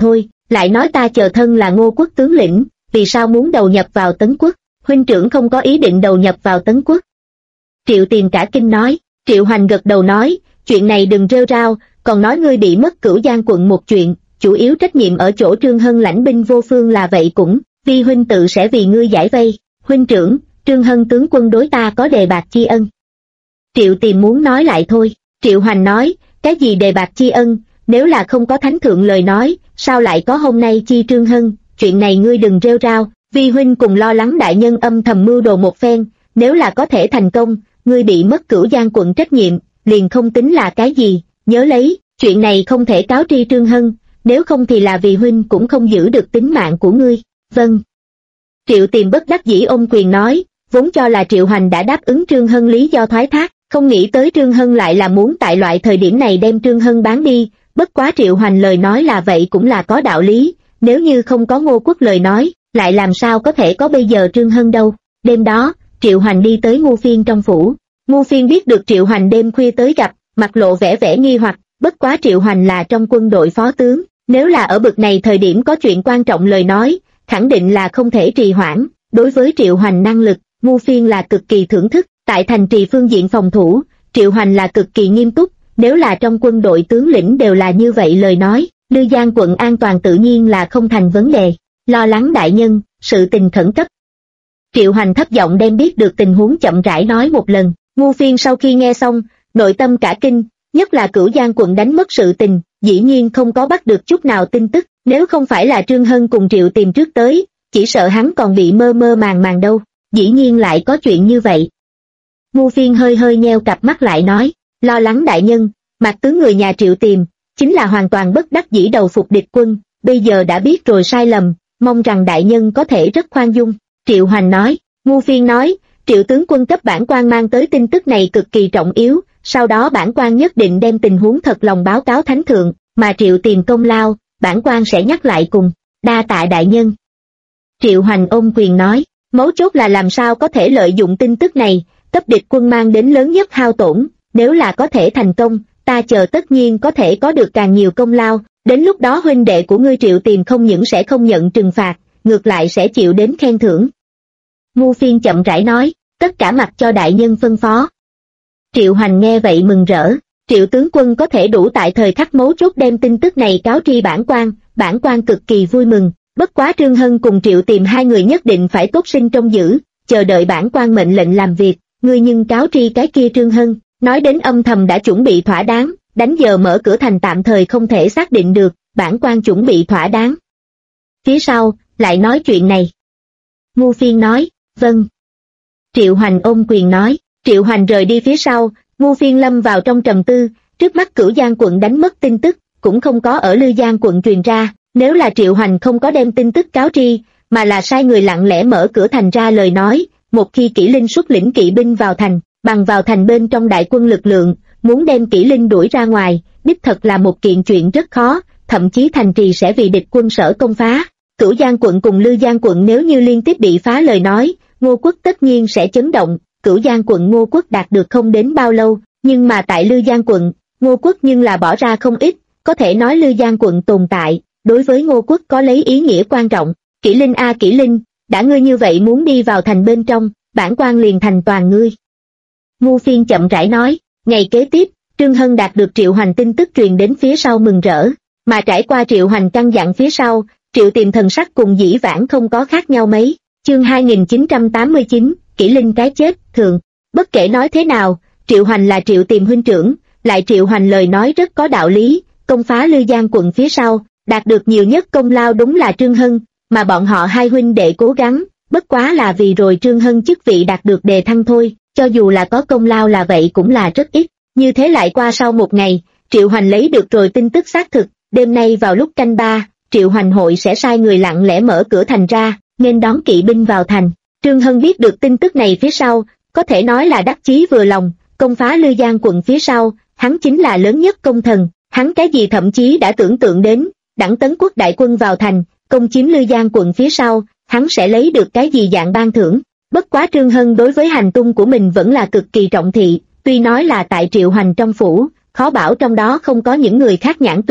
lại nói ta chờ thân là Ngô quốc tướng lĩnh, vì sao muốn đầu nhập vào Tấn quốc? Huynh trưởng không có ý định đầu nhập vào Tấn quốc. Triệu Tiền cả kinh nói. Triệu Hoành gật đầu nói, chuyện này đừng rêu rao, còn nói ngươi bị mất Cửu Giang quận một chuyện, chủ yếu trách nhiệm ở chỗ Trương Hân lãnh binh vô phương là vậy cũng, vi huynh tự sẽ vì ngươi giải vây. Huynh trưởng, Trương Hân tướng quân đối ta có đề bạc tri ân. Triệu Tiền muốn nói lại thôi. Triệu Hoành nói, cái gì đề bạc tri ân, nếu là không có thánh thượng lời nói, sao lại có hôm nay chi Trương Hân, chuyện này ngươi đừng rêu rao, vi huynh cùng lo lắng đại nhân âm thầm mưu đồ một phen, nếu là có thể thành công, ngươi bị mất Cửu Giang quận trách nhiệm, liền không tính là cái gì, nhớ lấy, chuyện này không thể cáo tri Trương Hân, nếu không thì là vì huynh cũng không giữ được tính mạng của ngươi. Vâng. Triệu Tiền bất đắc dĩ ôm quyền nói, vốn cho là Triệu Hoành đã đáp ứng Trương Hân lý do thoái thác, không nghĩ tới Trương Hân lại là muốn tại loại thời điểm này đem Trương Hân bán đi, bất quá Triệu Hoành lời nói là vậy cũng là có đạo lý, nếu như không có Ngô quốc lời nói, lại làm sao có thể có bây giờ Trương Hân đâu. Đêm đó, Triệu Hoành đi tới Ngu Phiên trong phủ. Ngu Phiên biết được Triệu Hoành đêm khuya tới gặp, mặt lộ vẻ nghi hoặc, bất quá Triệu Hoành là trong quân đội phó tướng, nếu là ở bực này thời điểm có chuyện quan trọng lời nói, khẳng định là không thể trì hoãn. Đối với Triệu Hoành năng lực, Ngu Phiên là cực kỳ thưởng thức, tại thành trì phương diện phòng thủ, Triệu Hoành là cực kỳ nghiêm túc, nếu là trong quân đội tướng lĩnh đều là như vậy lời nói, Lư Giang quận an toàn tự nhiên là không thành vấn đề. Lo lắng đại nhân, sự tình khẩn cấp. Triệu Hoành thấp giọng đem biết được tình huống chậm rãi nói một lần. Ngu Phiên sau khi nghe xong, nội tâm cả kinh, nhất là Cửu Giang quận đánh mất sự tình, dĩ nhiên không có bắt được chút nào tin tức, nếu không phải là Trương Hân cùng Triệu tìm trước tới, chỉ sợ hắn còn bị mơ màng đâu, dĩ nhiên lại có chuyện như vậy. Ngu Phiên hơi nheo cặp mắt lại nói, lo lắng đại nhân, Mạc tướng người nhà Triệu tìm, chính là hoàn toàn bất đắc dĩ đầu phục địch quân, bây giờ đã biết rồi sai lầm, mong rằng đại nhân có thể rất khoan dung. Triệu Hoành nói. Ngu Phiên nói, Triệu tướng quân cấp bản quan mang tới tin tức này cực kỳ trọng yếu, sau đó bản quan nhất định đem tình huống thật lòng báo cáo thánh thượng, mà Triệu tìm công lao, bản quan sẽ nhắc lại cùng, đa tạ đại nhân. Triệu Hoành ôm quyền nói, mấu chốt là làm sao có thể lợi dụng tin tức này, cấp địch quân mang đến lớn nhất hao tổn, nếu là có thể thành công, ta chờ tất nhiên có thể có được càng nhiều công lao, đến lúc đó huynh đệ của ngươi Triệu tìm không những sẽ không nhận trừng phạt, ngược lại sẽ chịu đến khen thưởng. Ngu Phiên chậm rãi nói, tất cả mặc cho đại nhân phân phó. Triệu Hoành nghe vậy mừng rỡ, Triệu tướng quân có thể đủ tại thời khắc mấu chốt đem tin tức này cáo tri bản quan cực kỳ vui mừng, bất quá Trương Hân cùng Triệu tìm hai người nhất định phải tốt sinh trông giữ, chờ đợi bản quan mệnh lệnh làm việc, ngươi nhưng cáo tri cái kia Trương Hân, nói đến âm thầm đã chuẩn bị thỏa đáng, đánh giờ mở cửa thành tạm thời không thể xác định được, bản quan chuẩn bị thỏa đáng. Phía sau, lại nói chuyện này. Ngu Phiên nói, vâng. Triệu Hoành ôm quyền nói, Triệu Hoành rời đi phía sau, Ngu Phiên lâm vào trong trầm tư, trước mắt Cửu Giang quận đánh mất tin tức, cũng không có ở Lư Giang quận truyền ra, nếu là Triệu Hoành không có đem tin tức cáo tri, mà là sai người lặng lẽ mở cửa thành ra lời nói, một khi Kỷ Linh xuất lĩnh kỵ binh vào thành, bằng vào thành bên trong đại quân lực lượng, muốn đem Kỷ Linh đuổi ra ngoài, đích thật là một kiện chuyện rất khó, thậm chí thành trì sẽ vì địch quân sở công phá. Cửu Giang quận cùng Lư Giang quận nếu như liên tiếp bị phá lời nói, Ngô quốc tất nhiên sẽ chấn động. Cửu Giang quận Ngô quốc đạt được không đến bao lâu, nhưng mà tại Lư Giang quận, Ngô quốc nhưng là bỏ ra không ít, có thể nói Lư Giang quận tồn tại, đối với Ngô quốc có lấy ý nghĩa quan trọng. Kỷ Linh a Kỷ Linh, đã ngươi như vậy muốn đi vào thành bên trong, bản quan liền thành toàn ngươi. Ngu Phiên chậm rãi nói, ngày kế tiếp, Trương Hân đạt được Triệu Hoành tin tức truyền đến phía sau mừng rỡ, mà trải qua Triệu Hoành căn dặn phía sau, Triệu tìm thần sắc cùng dĩ vãng không có khác nhau mấy. Chương 2989, Kỷ Linh cái chết, thường. Bất kể nói thế nào, Triệu Hoành là Triệu tìm huynh trưởng, lại Triệu Hoành lời nói rất có đạo lý, công phá Lư Giang quận phía sau, đạt được nhiều nhất công lao đúng là Trương Hân, mà bọn họ hai huynh đệ cố gắng, bất quá là vì rồi Trương Hân chức vị đạt được đề thăng thôi, cho dù là có công lao là vậy cũng là rất ít. Như thế lại qua sau một ngày, Triệu Hoành lấy được rồi tin tức xác thực, đêm nay vào lúc canh 3, Triệu Hoành hội sẽ sai người lặng lẽ mở cửa thành ra, nên đón kỵ binh vào thành. Trương Hân biết được tin tức này phía sau, có thể nói là đắc chí vừa lòng, công phá Lư Giang quận phía sau, hắn chính là lớn nhất công thần, hắn cái gì thậm chí đã tưởng tượng đến, đẳng Tấn quốc đại quân vào thành, công chiếm Lư Giang quận phía sau, hắn sẽ lấy được cái gì dạng ban thưởng. Bất quá Trương Hân đối với hành tung của mình vẫn là cực kỳ trọng thị, tuy nói là tại Triệu Hoành trong phủ, khó bảo trong đó không có những người khác nhãn tuyến.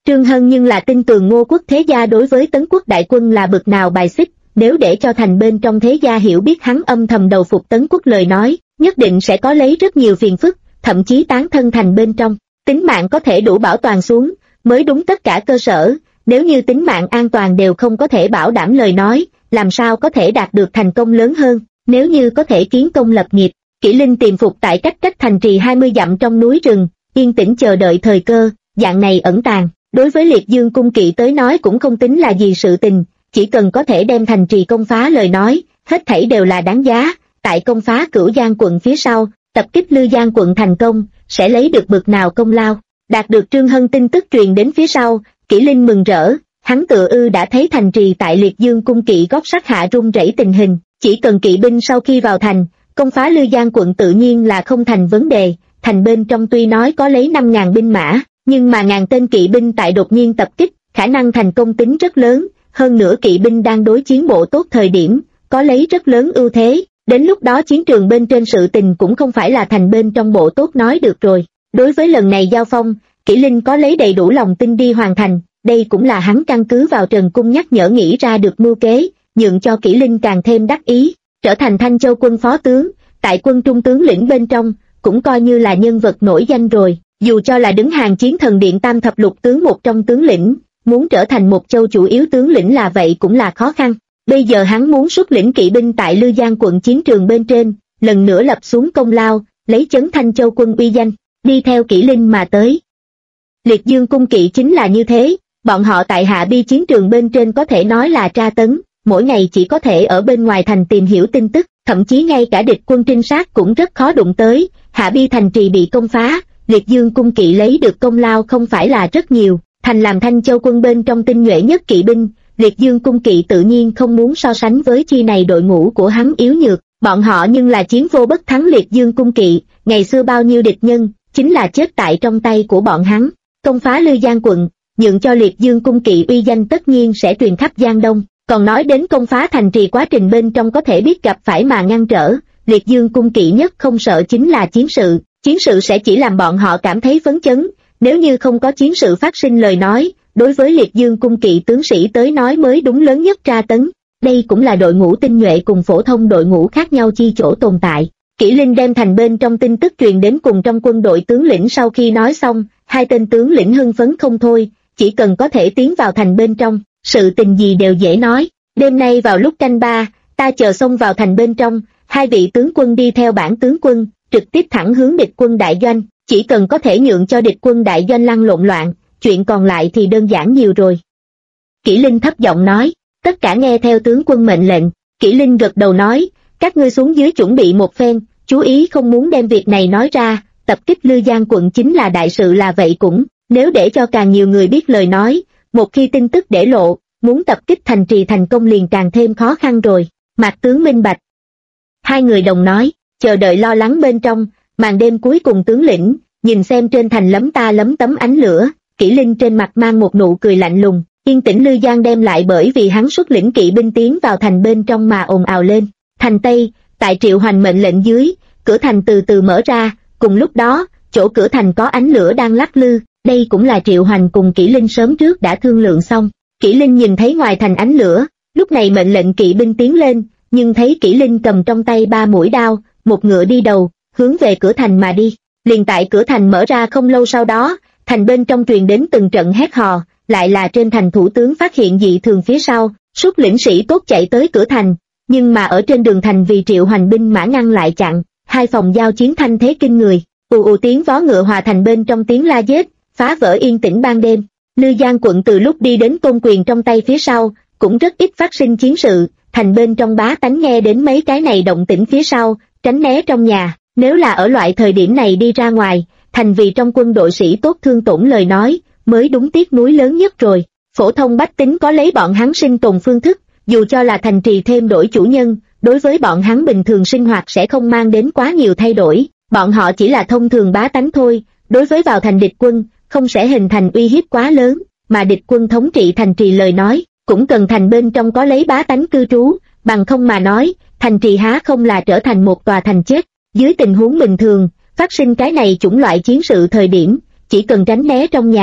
Trương Hân nhưng là tin tường Ngô quốc thế gia đối với Tấn quốc đại quân là bực nào bài xích, nếu để cho thành bên trong thế gia hiểu biết hắn âm thầm đầu phục Tấn quốc lời nói, nhất định sẽ có lấy rất nhiều phiền phức, thậm chí tán thân thành bên trong. Tính mạng có thể đủ bảo toàn xuống, mới đúng tất cả cơ sở, nếu như tính mạng an toàn đều không có thể bảo đảm lời nói, làm sao có thể đạt được thành công lớn hơn, nếu như có thể kiến công lập nghiệp. Kỷ Linh tiềm phục tại cách thành trì 20 dặm trong núi rừng, yên tĩnh chờ đợi thời cơ, dạng này ẩn tàng, đối với Liệt Dương cung kỵ tới nói cũng không tính là gì sự tình, chỉ cần có thể đem thành trì công phá lời nói, hết thảy đều là đáng giá. Tại công phá Cửu Giang quận phía sau, tập kích Lư Giang quận thành công, sẽ lấy được bực nào công lao. Đạt được Trương Hân tin tức truyền đến phía sau, Kỷ Linh mừng rỡ, hắn tựa đã thấy thành trì tại Liệt Dương cung kỵ gót sắt hạ rung rẩy tình hình, chỉ cần kỵ binh sau khi vào thành, công phá Lư Giang quận tự nhiên là không thành vấn đề. Thành bên trong tuy nói có lấy 5.000 binh mã, nhưng mà ngàn tên kỵ binh tại đột nhiên tập kích, khả năng thành công tính rất lớn, hơn nữa kỵ binh đang đối chiến bộ tốt thời điểm, có lấy rất lớn ưu thế, đến lúc đó chiến trường bên trên sự tình cũng không phải là thành bên trong bộ tốt nói được rồi. Đối với lần này giao phong, Kỷ Linh có lấy đầy đủ lòng tin đi hoàn thành, đây cũng là hắn căn cứ vào Trần Cung nhắc nhở nghĩ ra được mưu kế, nhượng cho Kỷ Linh càng thêm đắc ý, trở thành Thanh Châu quân phó tướng, tại quân trung tướng lĩnh bên trong, cũng coi như là nhân vật nổi danh rồi, dù cho là đứng hàng chiến thần điện tam thập lục tướng một trong tướng lĩnh, muốn trở thành một châu chủ yếu tướng lĩnh là vậy cũng là khó khăn. Bây giờ hắn muốn xuất lĩnh kỵ binh tại Lư Giang quận chiến trường bên trên, lần nữa lập xuống công lao, lấy chấn Thanh Châu quân uy danh, đi theo Kỷ Linh mà tới. Liệt Dương cung kỵ chính là như thế, bọn họ tại Hạ Bi chiến trường bên trên có thể nói là tra tấn, mỗi ngày chỉ có thể ở bên ngoài thành tìm hiểu tin tức, thậm chí ngay cả địch quân trinh sát cũng rất khó đụng tới. Hạ Bi thành trì bị công phá, Liệt Dương cung kỵ lấy được công lao không phải là rất nhiều, thành làm Thanh Châu quân bên trong tinh nhuệ nhất kỵ binh, Liệt Dương cung kỵ tự nhiên không muốn so sánh với chi này đội ngũ của hắn yếu nhược, bọn họ nhưng là chiến vô bất thắng. Liệt Dương cung kỵ, ngày xưa bao nhiêu địch nhân, chính là chết tại trong tay của bọn hắn. Công phá Lư Giang quận, nhượng cho Liệt Dương cung kỵ uy danh tất nhiên sẽ truyền khắp Giang Đông, còn nói đến công phá thành trì quá trình bên trong có thể biết gặp phải mà ngăn trở, Liệt Dương cung kỵ nhất không sợ chính là chiến sự sẽ chỉ làm bọn họ cảm thấy phấn chấn, nếu như không có chiến sự phát sinh lời nói, đối với Liệt Dương cung kỵ tướng sĩ tới nói mới đúng lớn nhất tra tấn. Đây cũng là đội ngũ tinh nhuệ cùng phổ thông đội ngũ khác nhau chi chỗ tồn tại. Kỷ Linh đem thành bên trong tin tức truyền đến cùng trong quân đội tướng lĩnh, sau khi nói xong, hai tên tướng lĩnh hưng phấn không thôi, chỉ cần có thể tiến vào thành bên trong, sự tình gì đều dễ nói. Đêm nay vào lúc canh 3, ta chờ xông vào thành bên trong, hai vị tướng quân đi theo bản tướng quân, trực tiếp thẳng hướng địch quân đại doanh, chỉ cần có thể nhượng cho địch quân đại doanh lăn lộn loạn, chuyện còn lại thì đơn giản nhiều rồi. Kỷ Linh thấp giọng nói, tất cả nghe theo tướng quân mệnh lệnh. Kỷ Linh gật đầu nói, các ngươi xuống dưới chuẩn bị một phen, chú ý không muốn đem việc này nói ra, tập kích Lư Giang quận chính là đại sự là vậy cũng, nếu để cho càng nhiều người biết lời nói, một khi tin tức để lộ, muốn tập kích thành trì thành công liền càng thêm khó khăn rồi. Mạc tướng minh bạch. Hai người đồng nói, chờ đợi lo lắng bên trong, màn đêm cuối cùng tướng lĩnh, nhìn xem trên thành lấm ta lấm tấm ánh lửa, Kỷ Linh trên mặt mang một nụ cười lạnh lùng, yên tĩnh Lư Giang đem lại bởi vì hắn xuất lĩnh kỵ binh tiến vào thành bên trong mà ồn ào lên. Thành Tây, tại Triệu Hoành mệnh lệnh dưới, cửa thành từ từ mở ra, cùng lúc đó, chỗ cửa thành có ánh lửa đang lắc lư, đây cũng là Triệu Hoành cùng Kỷ Linh sớm trước đã thương lượng xong. Kỷ Linh nhìn thấy ngoài thành ánh lửa, lúc này mệnh lệnh kỵ binh tiến lên, nhưng thấy Kỷ Linh cầm trong tay 3 mũi đao, một ngựa đi đầu, hướng về cửa thành mà đi. Liền tại cửa thành mở ra không lâu sau đó, thành bên trong truyền đến từng trận hét hò, lại là trên thành thủ tướng phát hiện dị thường phía sau, xuất lĩnh sĩ tốt chạy tới cửa thành, nhưng mà ở trên đường thành vì Triệu Hoành binh mã ngăn lại chặn, hai phòng giao chiến thanh thế kinh người, ù ù tiếng vó ngựa hòa thành bên trong tiếng la giết, phá vỡ yên tĩnh ban đêm. Lư Giang quận từ lúc đi đến tôn quyền trong tay phía sau, cũng rất ít phát sinh chiến sự, thành bên trong bá tánh nghe đến mấy cái này động tĩnh phía sau, tránh né trong nhà, nếu là ở loại thời điểm này đi ra ngoài, thành vì trong quân đội sĩ tốt thương tổn lời nói, mới đúng tiếc núi lớn nhất rồi. Phổ thông bách tính có lấy bọn hắn sinh tồn phương thức, dù cho là thành trì thêm đổi chủ nhân, đối với bọn hắn bình thường sinh hoạt sẽ không mang đến quá nhiều thay đổi, bọn họ chỉ là thông thường bá tánh thôi, đối với vào thành địch quân, không sẽ hình thành uy hiếp quá lớn, mà địch quân thống trị thành trì lời nói, cũng cần thành bên trong có lấy bá tánh cư trú, bằng không mà nói, thành trì há không là trở thành một tòa thành chết. Dưới tình huống bình thường, phát sinh cái này chủng loại chiến sự thời điểm, chỉ cần tránh né trong nhà,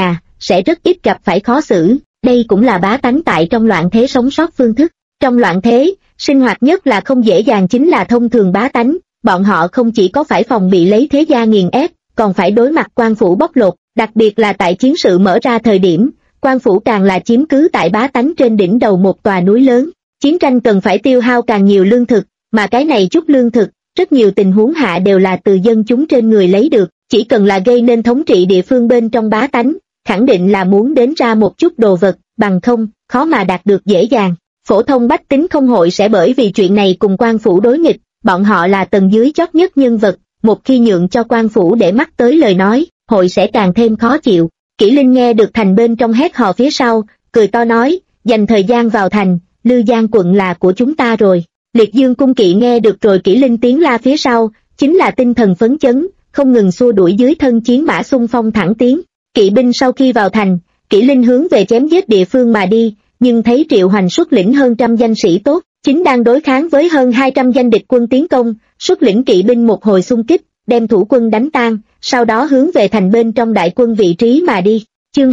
sẽ rất ít gặp phải khó xử, đây cũng là bá tánh tại trong loạn thế sống sót phương thức. Trong loạn thế, sinh hoạt nhất là không dễ dàng chính là thông thường bá tánh, bọn họ không chỉ có phải phòng bị lấy thế gia nghiền ép, còn phải đối mặt quan phủ bóc lột, đặc biệt là tại chiến sự mở ra thời điểm, quan phủ càng là chiếm cứ tại bá tánh trên đỉnh đầu một tòa núi lớn. Chiến tranh cần phải tiêu hao càng nhiều lương thực, mà cái này chút lương thực, rất nhiều tình huống hạ đều là từ dân chúng trên người lấy được, chỉ cần là gây nên thống trị địa phương bên trong bá tánh, khẳng định là muốn đến ra một chút đồ vật, bằng không, khó mà đạt được dễ dàng. Phổ thông bách tính không hội sẽ bởi vì chuyện này cùng quan phủ đối nghịch, bọn họ là tầng dưới chót nhất nhân vật, một khi nhượng cho quan phủ để mắt tới lời nói, hội sẽ càng thêm khó chịu. Kỷ Linh nghe được thành bên trong hét hò phía sau, cười to nói, dành thời gian vào thành, Lư Giang quận là của chúng ta rồi. Liệt Dương cung kỵ nghe được rồi Kỷ Linh tiếng la phía sau, chính là tinh thần phấn chấn, không ngừng xua đuổi dưới thân chiến mã xung phong thẳng tiến. Kỵ binh sau khi vào thành, Kỷ Linh hướng về chém giết địa phương mà đi, nhưng thấy Triệu Hoành xuất lĩnh hơn trăm danh sĩ tốt, chính đang đối kháng với hơn 200 danh địch quân tiến công, xuất lĩnh kỵ binh một hồi xung kích, đem thủ quân đánh tan, sau đó hướng về thành bên trong đại quân vị trí mà đi. Chương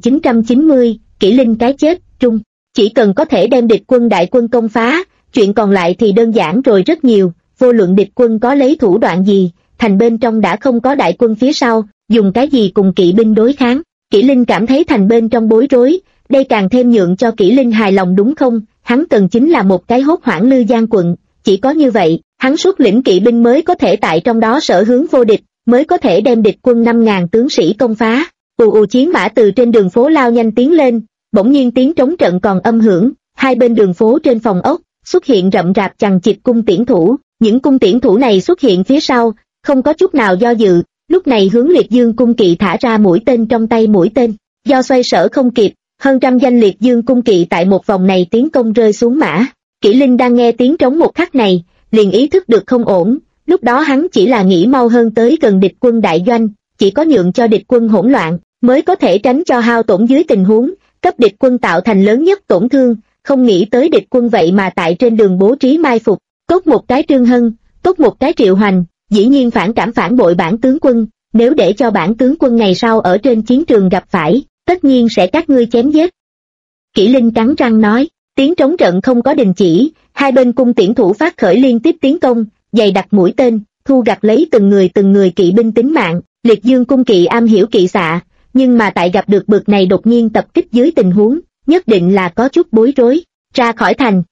2990, Kỷ Linh cái chết, trung. Chỉ cần có thể đem địch quân đại quân công phá, chuyện còn lại thì đơn giản rồi rất nhiều, vô luận địch quân có lấy thủ đoạn gì, thành bên trong đã không có đại quân phía sau, dùng cái gì cùng kỵ binh đối kháng. Kỷ Linh cảm thấy thành bên trong bối rối, đây càng thêm nhượng cho Kỷ Linh hài lòng đúng không, hắn cần chính là một cái hốt hoảng Lư Giang quận, chỉ có như vậy, hắn xuất lĩnh kỵ binh mới có thể tại trong đó sở hướng vô địch, mới có thể đem địch quân 5.000 tướng sĩ công phá. Ù ù chiến mã từ trên đường phố lao nhanh tiến lên, bỗng nhiên tiếng trống trận còn âm hưởng, hai bên đường phố trên phòng ốc, xuất hiện rậm rạp chằng chịt cung tiễn thủ, những cung tiễn thủ này xuất hiện phía sau, không có chút nào do dự, lúc này hướng Liệt Dương cung kỵ thả ra mũi tên trong tay mũi tên, do xoay sở không kịp, hơn trăm danh Liệt Dương cung kỵ tại một vòng này tiến công rơi xuống mã. Kỷ Linh đang nghe tiếng trống một khắc này, liền ý thức được không ổn, lúc đó hắn chỉ là nghĩ mau hơn tới gần địch quân đại doanh, chỉ có nhượng cho địch quân hỗn loạn, mới có thể tránh cho hao tổn dưới tình huống, cấp địch quân tạo thành lớn nhất tổn thương, không nghĩ tới địch quân vậy mà tại trên đường bố trí mai phục, cốt một cái Trương Hân, cốt một cái Triệu Hoành, dĩ nhiên phản cảm phản bội bản tướng quân, nếu để cho bản tướng quân ngày sau ở trên chiến trường gặp phải, tất nhiên sẽ các ngươi chém giết. Kỷ Linh cắn răng nói, tiếng trống trận không có đình chỉ, hai bên cung tiễn thủ phát khởi liên tiếp tiến công, dày đặt mũi tên, thu gặt lấy từng người kỵ binh tính mạng. Liệt Dương cung kỵ am hiểu kỵ xạ, nhưng mà tại gặp được bực này đột nhiên tập kích dưới tình huống, nhất định là có chút bối rối. Ra khỏi thành.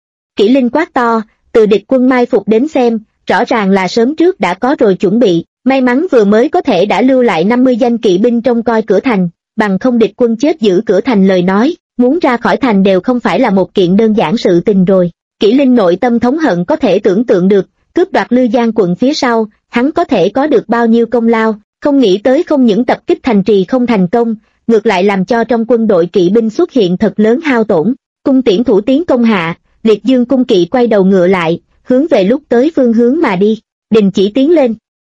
Kỷ Linh quát to, từ địch quân mai phục đến xem, rõ ràng là sớm trước đã có rồi chuẩn bị, may mắn vừa mới có thể đã lưu lại 50 danh kỵ binh trông coi cửa thành, bằng không địch quân chết giữ cửa thành lời nói, muốn ra khỏi thành đều không phải là một kiện đơn giản sự tình rồi. Kỷ Linh nội tâm thống hận có thể tưởng tượng được, cướp đoạt Lư Giang quận phía sau, hắn có thể có được bao nhiêu công lao, không nghĩ tới không những tập kích thành trì không thành công, ngược lại làm cho trong quân đội kỵ binh xuất hiện thật lớn hao tổn. Cung tiễn thủ tiến công hạ, Liệt Dương cung kỵ quay đầu ngựa lại, hướng về lúc tới phương hướng mà đi, đình chỉ tiến lên.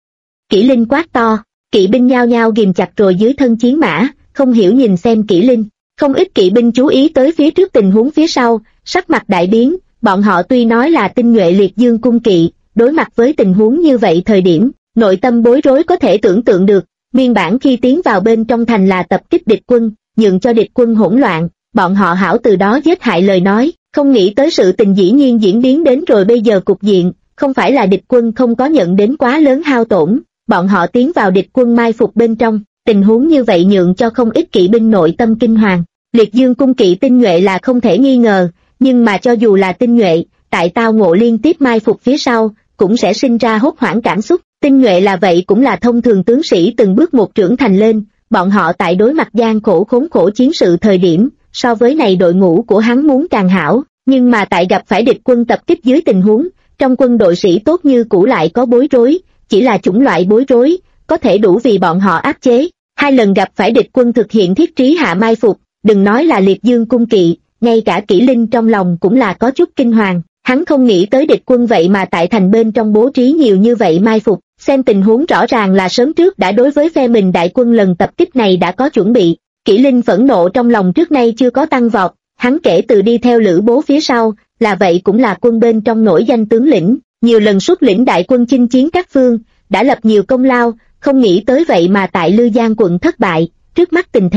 Kỷ Linh quát to, kỵ binh nhao nhao ghìm chặt rồi dưới thân chiến mã, không hiểu nhìn xem Kỷ Linh. Không ít kỵ binh chú ý tới phía trước tình huống phía sau, sắc mặt đại biến, bọn họ tuy nói là tinh nhuệ Liệt Dương cung kỵ, đối mặt với tình huống như vậy thời điểm, nội tâm bối rối có thể tưởng tượng được, nguyên bản khi tiến vào bên trong thành là tập kích địch quân, nhượng cho địch quân hỗn loạn, bọn họ hảo từ đó giết hại lời nói, không nghĩ tới sự tình dĩ nhiên diễn biến đến rồi bây giờ cục diện, không phải là địch quân không có nhận đến quá lớn hao tổn, bọn họ tiến vào địch quân mai phục bên trong, tình huống như vậy nhượng cho không ít kỵ binh nội tâm kinh hoàng. Liệt Dương cung kỵ tinh nhuệ là không thể nghi ngờ, nhưng mà cho dù là tinh nhuệ, tại tao ngộ liên tiếp mai phục phía sau, cũng sẽ sinh ra hốt hoảng cảm xúc. Tinh nhuệ là vậy cũng là thông thường tướng sĩ từng bước một trưởng thành lên, bọn họ tại đối mặt gian khổ khốn khổ chiến sự thời điểm, so với này đội ngũ của hắn muốn càng hảo, nhưng mà tại gặp phải địch quân tập kích dưới tình huống, trong quân đội sĩ tốt như cũ lại có bối rối, chỉ là chủng loại bối rối, có thể đủ vì bọn họ áp chế. Hai lần gặp phải địch quân thực hiện thiết trí hạ mai phục, đừng nói là Liệt Dương cung kỵ, ngay cả Kỷ Linh trong lòng cũng là có chút kinh hoàng, hắn không nghĩ tới địch quân vậy mà tại thành bên trong bố trí nhiều như vậy mai phục, xem tình huống rõ ràng là sớm trước đã đối với phe mình đại quân lần tập kích này đã có chuẩn bị. Kỷ Linh phẫn nộ trong lòng trước nay chưa có tăng vọt, hắn kể từ đi theo Lữ Bố phía sau, là vậy cũng là quân bên trong nổi danh tướng lĩnh, nhiều lần xuất lĩnh đại quân chinh chiến các phương, đã lập nhiều công lao, không nghĩ tới vậy mà tại Lư Giang quận thất bại, trước mắt tình thế,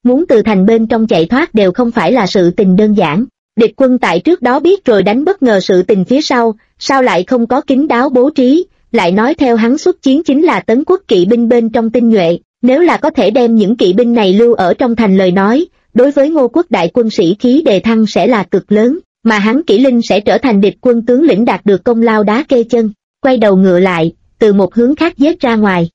muốn từ thành bên trong chạy thoát đều không phải là sự tình đơn giản. Địch quân tại trước đó biết rồi đánh bất ngờ sự tình phía sau, sao lại không có kín đáo bố trí, lại nói theo hắn xuất chiến chính là Tấn quốc kỵ binh bên trong tinh nhuệ, nếu là có thể đem những kỵ binh này lưu ở trong thành lời nói, đối với Ngô quốc đại quân sĩ khí đề thăng sẽ là cực lớn, mà hắn Kỷ Linh sẽ trở thành địch quân tướng lĩnh đạt được công lao đá kê chân, quay đầu ngựa lại, từ một hướng khác giết ra ngoài.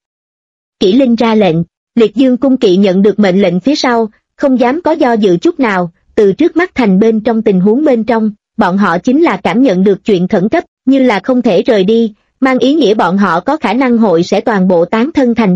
Kỷ Linh ra lệnh, Liệt Dương cung kỵ nhận được mệnh lệnh phía sau, không dám có do dự chút nào, từ trước mắt thành bên trong tình huống bên trong, bọn họ chính là cảm nhận được chuyện khẩn cấp, như là không thể rời đi, mang ý nghĩa bọn họ có khả năng hội sẽ toàn bộ tán thân thành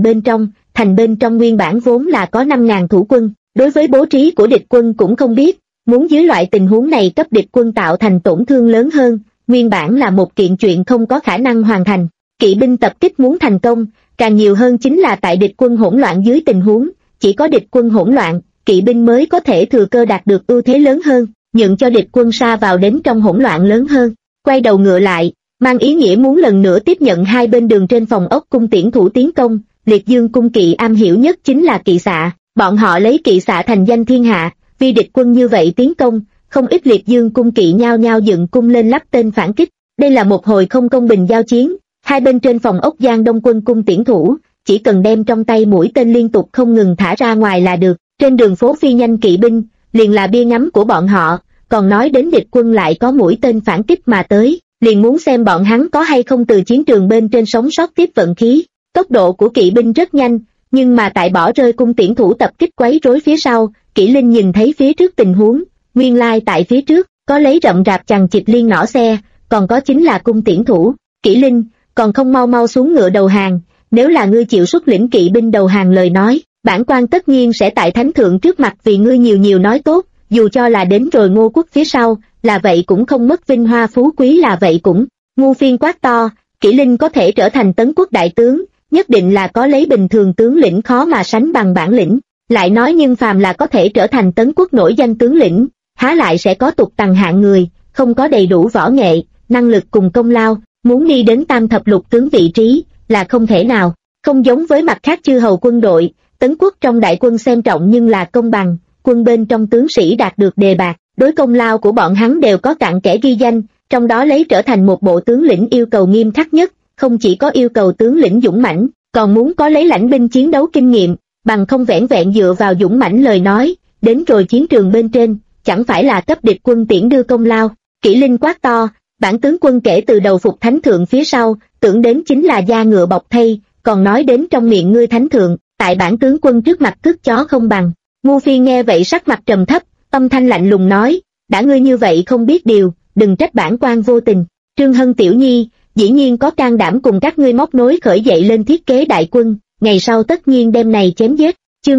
bên trong nguyên bản vốn là có 5.000 thủ quân, đối với bố trí của địch quân cũng không biết, muốn dưới loại tình huống này cấp địch quân tạo thành tổn thương lớn hơn, nguyên bản là một kiện chuyện không có khả năng hoàn thành. Kỵ binh tập kích muốn thành công, càng nhiều hơn chính là tại địch quân hỗn loạn dưới tình huống, chỉ có địch quân hỗn loạn, kỵ binh mới có thể thừa cơ đạt được ưu thế lớn hơn, nhượng cho địch quân sa vào đến trong hỗn loạn lớn hơn. Quay đầu ngựa lại, mang ý nghĩa muốn lần nữa tiếp nhận hai bên đường trên phòng ốc cung tiễn thủ tiến công. Liệt Dương cung kỵ am hiểu nhất chính là kỵ xạ, bọn họ lấy kỵ xạ thành danh thiên hạ, vì địch quân như vậy tiến công, không ít Liệt Dương cung kỵ nhao nhao dựng cung lên lắp tên phản kích. Đây là một hồi không công bình giao chiến, hai bên trên phòng ốc Giang Đông quân cung tiễn thủ, chỉ cần đem trong tay mũi tên liên tục không ngừng thả ra ngoài là được. Trên đường phố phi nhanh kỵ binh, liền là bia ngắm của bọn họ, còn nói đến địch quân lại có mũi tên phản kích mà tới, liền muốn xem bọn hắn có hay không từ chiến trường bên trên sống sót tiếp vận khí. Tốc độ của kỵ binh rất nhanh, nhưng mà tại bỏ rơi cung tiễn thủ tập kích quấy rối phía sau, Kỷ Linh nhìn thấy phía trước tình huống, nguyên lai tại phía trước, có lấy rậm rạp chằng chịt liên nỏ xe, còn có chính là cung tiễn thủ. Kỷ Linh, còn không mau mau xuống ngựa đầu hàng, nếu là ngươi chịu xuất lĩnh kỵ binh đầu hàng lời nói, bản quan tất nhiên sẽ tại thánh thượng trước mặt vì ngươi nhiều nhiều nói tốt, dù cho là đến rồi Ngô quốc phía sau, là vậy cũng không mất vinh hoa phú quý là vậy cũng. Ngu Phiên quát to, Kỷ Linh có thể trở thành Tấn quốc đại tướng, nhất định là có lấy bình thường tướng lĩnh khó mà sánh bằng bản lĩnh, lại nói nhưng phàm là có thể trở thành Tấn quốc nổi danh tướng lĩnh, há lại sẽ có tục tằng hạng người, không có đầy đủ võ nghệ, năng lực cùng công lao, muốn đi đến tam thập lục tướng vị trí, là không thể nào. Không giống với mặt khác chư hầu quân đội, Tấn quốc trong đại quân xem trọng nhưng là công bằng, quân bên trong tướng sĩ đạt được đề bạt, đối công lao của bọn hắn đều có cặn kẽ ghi danh, trong đó lấy trở thành một bộ tướng lĩnh yêu cầu nghiêm khắc nhất, không chỉ có yêu cầu tướng lĩnh dũng mãnh, còn muốn có lấy lãnh binh chiến đấu kinh nghiệm, bằng không vẻn vẹn dựa vào dũng mãnh lời nói, đến rồi chiến trường bên trên, chẳng phải là cấp địch quân tiễn đưa công lao. Kỷ Linh quát to, bản tướng quân kể từ đầu phục thánh thượng phía sau, tưởng đến chính là da ngựa bọc thây, còn nói đến trong miệng ngươi thánh thượng, tại bản tướng quân trước mặt cướp chó không bằng. Ngu Phiên nghe vậy sắc mặt trầm thấp, âm thanh lạnh lùng nói, đã ngươi như vậy không biết điều, đừng trách bản quan vô tình. Trương Hân tiểu nhi, dĩ nhiên có can đảm cùng các ngươi móc nối khởi dậy lên thiết kế đại quân, ngày sau tất nhiên đêm này chém giết. Chương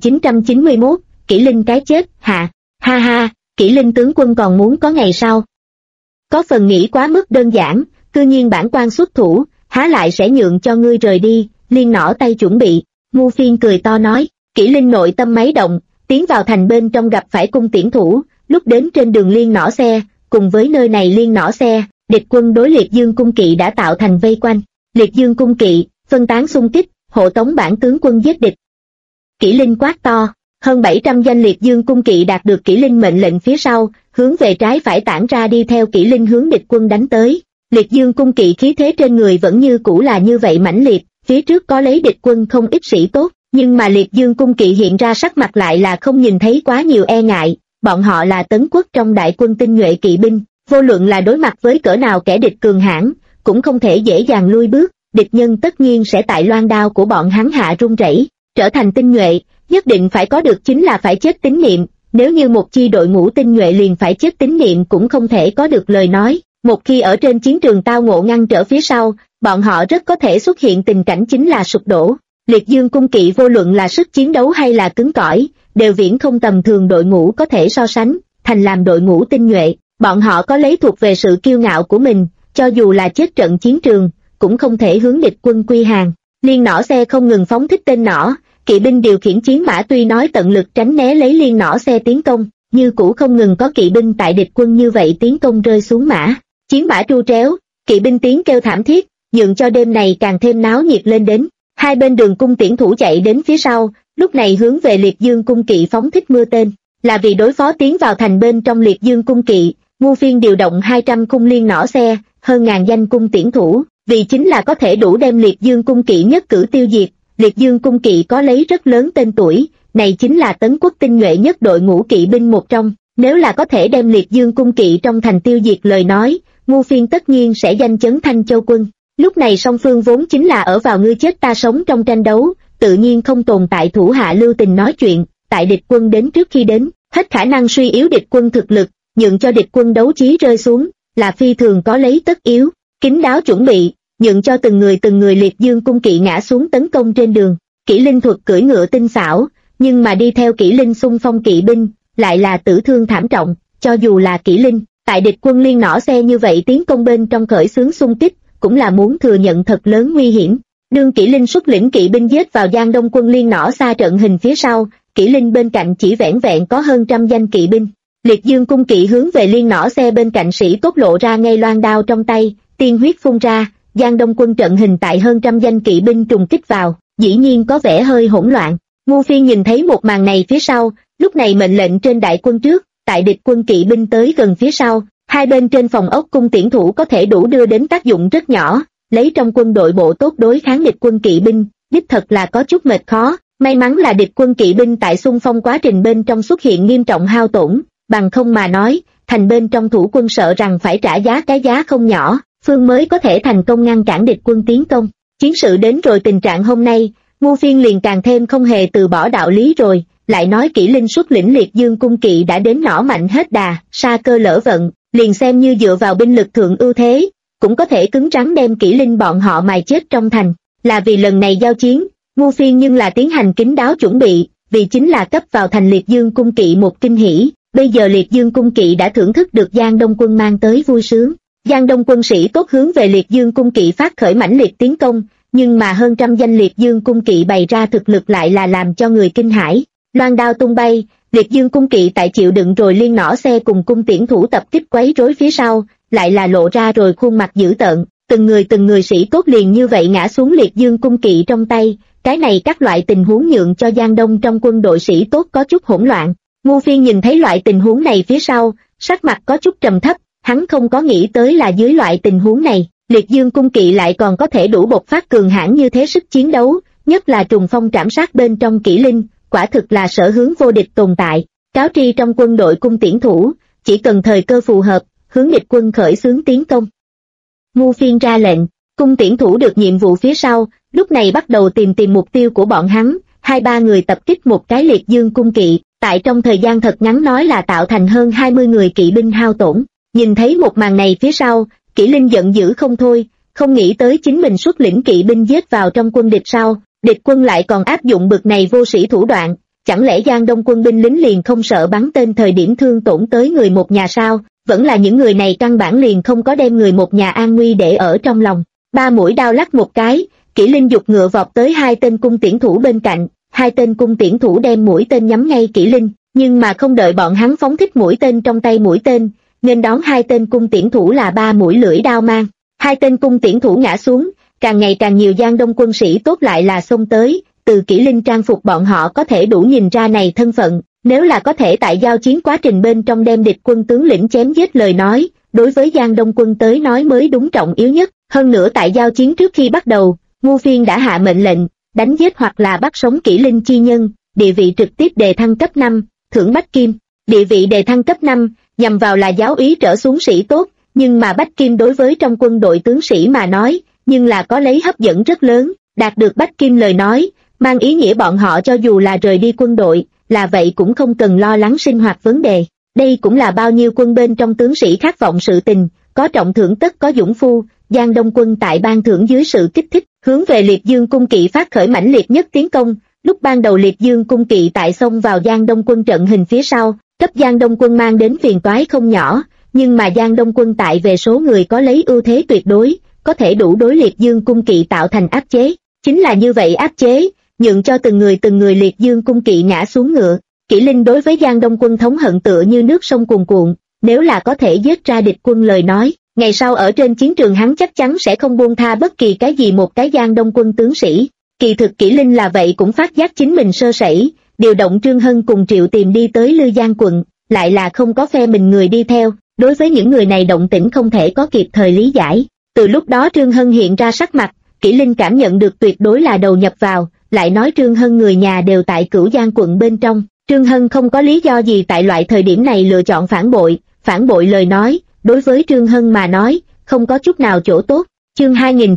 2991, Kỷ Linh cái chết, hạ, ha ha, Kỷ Linh tướng quân còn muốn có ngày sau. Có phần nghĩ quá mức đơn giản, cư nhiên bản quan xuất thủ, há lại sẽ nhượng cho ngươi rời đi, liên nỏ tay chuẩn bị. Ngu Phiên cười to nói, Kỷ Linh nội tâm máy động, tiến vào thành bên trong gặp phải cung tiễn thủ, lúc đến trên đường liên nỏ xe, cùng với nơi này liên nỏ xe, địch quân đối Liệt Dương cung kỵ đã tạo thành vây quanh. Liệt Dương cung kỵ, phân tán xung kích, hộ tống bản tướng quân giết địch. Kỷ Linh quát to, hơn 700 danh Liệt Dương cung kỵ đạt được Kỷ Linh mệnh lệnh phía sau, hướng về trái phải tản ra đi theo Kỷ Linh hướng địch quân đánh tới. Liệt Dương cung kỵ khí thế trên người vẫn như cũ là như vậy mãnh liệt, phía trước có lấy địch quân không ít sĩ tốt, nhưng mà Liệt Dương cung kỵ hiện ra sắc mặt lại là không nhìn thấy quá nhiều e ngại, bọn họ là Tấn quốc trong đại quân tinh nhuệ kỵ binh, vô luận là đối mặt với cỡ nào kẻ địch cường hãn, cũng không thể dễ dàng lui bước, địch nhân tất nhiên sẽ tại loan đao của bọn hắn hạ run rẩy. Trở thành tinh nhuệ, nhất định phải có được chính là phải chết tín niệm, nếu như một chi đội ngũ tinh nhuệ liền phải chết tín niệm cũng không thể có được lời nói, một khi ở trên chiến trường tao ngộ ngăn trở phía sau, bọn họ rất có thể xuất hiện tình cảnh chính là sụp đổ. Liệt Dương cung kỵ vô luận là sức chiến đấu hay là cứng cỏi, đều viễn không tầm thường đội ngũ có thể so sánh, thành làm đội ngũ tinh nhuệ, bọn họ có lấy thuộc về sự kiêu ngạo của mình, cho dù là chết trận chiến trường, cũng không thể hướng địch quân quy hàng. Liên nỏ xe không ngừng phóng thích tên nỏ, kỵ binh điều khiển chiến mã tuy nói tận lực tránh né lấy liên nỏ xe tiến công, như cũ không ngừng có kỵ binh tại địch quân như vậy tiến công rơi xuống mã, chiến mã tru tréo, kỵ binh tiếng kêu thảm thiết, nhượng cho đêm này càng thêm náo nhiệt lên đến. Hai bên đường cung tiễn thủ chạy đến phía sau, lúc này hướng về Liệt Dương cung kỵ phóng thích mưa tên, là vì đối phó tiến vào thành bên trong Liệt Dương cung kỵ. Ngu Phiên điều động 200 cung liên nỏ xe, hơn ngàn danh cung tiễn thủ, vì chính là có thể đủ đem Liệt Dương cung kỵ nhất cử tiêu diệt. Liệt Dương cung kỵ có lấy rất lớn tên tuổi, này chính là Tấn quốc tinh nhuệ nhất đội ngũ kỵ binh một trong, nếu là có thể đem Liệt Dương cung kỵ trong thành tiêu diệt lời nói, Ngu Phiên tất nhiên sẽ danh chấn Thanh Châu quân. Lúc này song phương vốn chính là ở vào ngươi chết ta sống trong tranh đấu, tự nhiên không tồn tại thủ hạ lưu tình nói chuyện, tại địch quân đến trước khi đến, hết khả năng suy yếu địch quân thực lực, nhượng cho địch quân đấu chí rơi xuống, là phi thường có lấy tất yếu, kín đáo chuẩn bị, nhượng cho từng người Liệt Dương cung kỵ ngã xuống tấn công trên đường. Kỷ Linh thuật cưỡi ngựa tinh xảo, nhưng mà đi theo Kỷ Linh xung phong kỵ binh, lại là tử thương thảm trọng, cho dù là Kỷ Linh, tại địch quân liên nỏ xe như vậy tiến công bên trong khởi xướng xung kích, cũng là muốn thừa nhận thật lớn nguy hiểm. Đương Kỷ Linh xuất lĩnh kỵ binh giết vào Giang Đông quân liên nỏ xa trận hình phía sau, Kỷ Linh bên cạnh chỉ vẻn vẹn có hơn trăm danh kỵ binh. Liệt Dương cung kỵ hướng về liên nỏ xe bên cạnh sĩ tốt lộ ra ngay loan đao trong tay, tiên huyết phun ra, Giang Đông quân trận hình tại hơn trăm danh kỵ binh trùng kích vào, dĩ nhiên có vẻ hơi hỗn loạn. Ngu Phiên nhìn thấy một màn này phía sau, lúc này mệnh lệnh trên đại quân trước, tại địch quân kỵ binh tới gần phía sau, hai bên trên phòng ốc cung tiễn thủ có thể đủ đưa đến tác dụng rất nhỏ, lấy trong quân đội bộ tốt đối kháng địch quân kỵ binh, đích thật là có chút mệt khó. May mắn là địch quân kỵ binh tại xung phong quá trình bên trong xuất hiện nghiêm trọng hao tổn, bằng không mà nói, thành bên trong thủ quân sợ rằng phải trả giá cái giá không nhỏ, phương mới có thể thành công ngăn cản địch quân tiến công. Chiến sự đến rồi tình trạng hôm nay, Ngu Phiên liền càng thêm không hề từ bỏ đạo lý rồi, lại nói Kỷ Linh xuất lĩnh Liệt Dương cung kỵ đã đến nỏ mạnh hết đà, sa cơ lỡ vận, liền xem như dựa vào binh lực thượng ưu thế, cũng có thể cứng rắn đem Kỷ Linh bọn họ mài chết trong thành, là vì lần này giao chiến, Ngu Phiên nhưng là tiến hành kín đáo chuẩn bị, vì chính là cấp vào thành Liệt Dương cung kỵ một kinh hỉ. Bây giờ Liệt Dương cung kỵ đã thưởng thức được Giang Đông quân mang tới vui sướng. Giang Đông quân sĩ tốt hướng về Liệt Dương cung kỵ phát khởi mãnh liệt tiến công, nhưng mà hơn trăm danh Liệt Dương cung kỵ bày ra thực lực lại là làm cho người kinh hãi. Loan đao tung bay, Liệt Dương cung kỵ tại chịu đựng rồi liên nỏ xe cùng cung tiễn thủ tập kích quấy rối phía sau, lại là lộ ra rồi khuôn mặt dữ tợn, từng người sĩ tốt liền như vậy ngã xuống Liệt Dương cung kỵ trong tay. Cái này các loại tình huống nhượng cho Giang Đông trong quân đội sĩ tốt có chút hỗn loạn. Ngu Phiên nhìn thấy loại tình huống này phía sau, sắc mặt có chút trầm thấp, hắn không có nghĩ tới là dưới loại tình huống này, Liệt Dương cung kỵ lại còn có thể đủ bộc phát cường hãn như thế sức chiến đấu, nhất là trùng phong trảm sát bên trong Kỷ Linh, quả thực là sở hướng vô địch tồn tại. Cáo tri trong quân đội cung tiễn thủ, chỉ cần thời cơ phù hợp, hướng địch quân khởi xướng tiến công. Ngu Phiên ra lệnh, cung tiễn thủ được nhiệm vụ phía sau, lúc này bắt đầu tìm mục tiêu của bọn hắn, 2-3 người tập kích một cái Liệt Dương cung kỵ, tại trong thời gian thật ngắn nói là tạo thành hơn 20 người kỵ binh hao tổn. Nhìn thấy một màn này phía sau, Kỷ Linh giận dữ không thôi, không nghĩ tới chính mình xuất lĩnh kỵ binh giết vào trong quân địch sau, địch quân lại còn áp dụng bực này vô sĩ thủ đoạn, chẳng lẽ Giang Đông quân binh lính liền không sợ bắn tên thời điểm thương tổn tới người một nhà sao? Vẫn là những người này căn bản liền không có đem người một nhà an nguy để ở trong lòng. 3 mũi đao lắc một cái, Kỷ Linh giục ngựa vọt tới 2 tên cung tiễn thủ bên cạnh, 2 tên cung tiễn thủ đem mũi tên nhắm ngay Kỷ Linh, nhưng mà không đợi bọn hắn phóng thích mũi tên trong tay mũi tên, nên đón 2 tên cung tiễn thủ là 3 mũi lưỡi đao mang. 2 tên cung tiễn thủ ngã xuống, càng ngày càng nhiều Giang Đông quân sĩ tốt lại là xông tới, từ Kỷ Linh trang phục bọn họ có thể đủ nhìn ra này thân phận, nếu là có thể tại giao chiến quá trình bên trong đem địch quân tướng lĩnh chém giết lời nói, đối với Giang Đông quân tới nói mới đúng trọng yếu nhất. Hơn nữa tại giao chiến trước khi bắt đầu, Ngu Phiên đã hạ mệnh lệnh, đánh giết hoặc là bắt sống Kỷ Linh chi nhân, địa vị trực tiếp đề thăng cấp 5, thưởng bách kim. Địa vị đề thăng cấp 5, nhằm vào là giáo úy trở xuống sĩ tốt, nhưng mà bách kim đối với trong quân đội tướng sĩ mà nói, nhưng là có lấy hấp dẫn rất lớn, đạt được bách kim lời nói, mang ý nghĩa bọn họ cho dù là rời đi quân đội, là vậy cũng không cần lo lắng sinh hoạt vấn đề. Đây cũng là bao nhiêu quân bên trong tướng sĩ khát vọng sự tình, có trọng thưởng tất có dũng phu. Giang Đông quân tại ban thưởng dưới sự kích thích, hướng về Liệt Dương cung kỵ phát khởi mãnh liệt nhất tiến công. Lúc ban đầu Liệt Dương cung kỵ tại xông vào Giang Đông quân trận hình phía sau, cấp Giang Đông quân mang đến phiền toái không nhỏ, nhưng mà Giang Đông quân tại về số người có lấy ưu thế tuyệt đối, có thể đủ đối Liệt Dương cung kỵ tạo thành áp chế. Chính là như vậy áp chế, nhượng cho từng người Liệt Dương cung kỵ ngã xuống ngựa. Kỷ Linh đối với Giang Đông quân thống hận tựa như nước sông cuồn cuộn, nếu là có thể giết ra địch quân lời nói, ngày sau ở trên chiến trường hắn chắc chắn sẽ không buông tha bất kỳ cái gì một cái Giang Đông quân tướng sĩ. Kỳ thực Kỷ Linh là vậy cũng phát giác chính mình sơ sẩy, điều động Trương Hân cùng Triệu Tìm đi tới Lư Giang quận, lại là không có phe mình người đi theo, đối với những người này động tĩnh không thể có kịp thời lý giải. Từ lúc đó Trương Hân hiện ra sắc mặt, Kỷ Linh cảm nhận được tuyệt đối là đầu nhập vào, lại nói Trương Hân người nhà đều tại Cửu Giang quận bên trong, Trương Hân không có lý do gì tại loại thời điểm này lựa chọn phản bội lời nói, đối với Trương Hân mà nói, không có chút nào chỗ tốt. Chương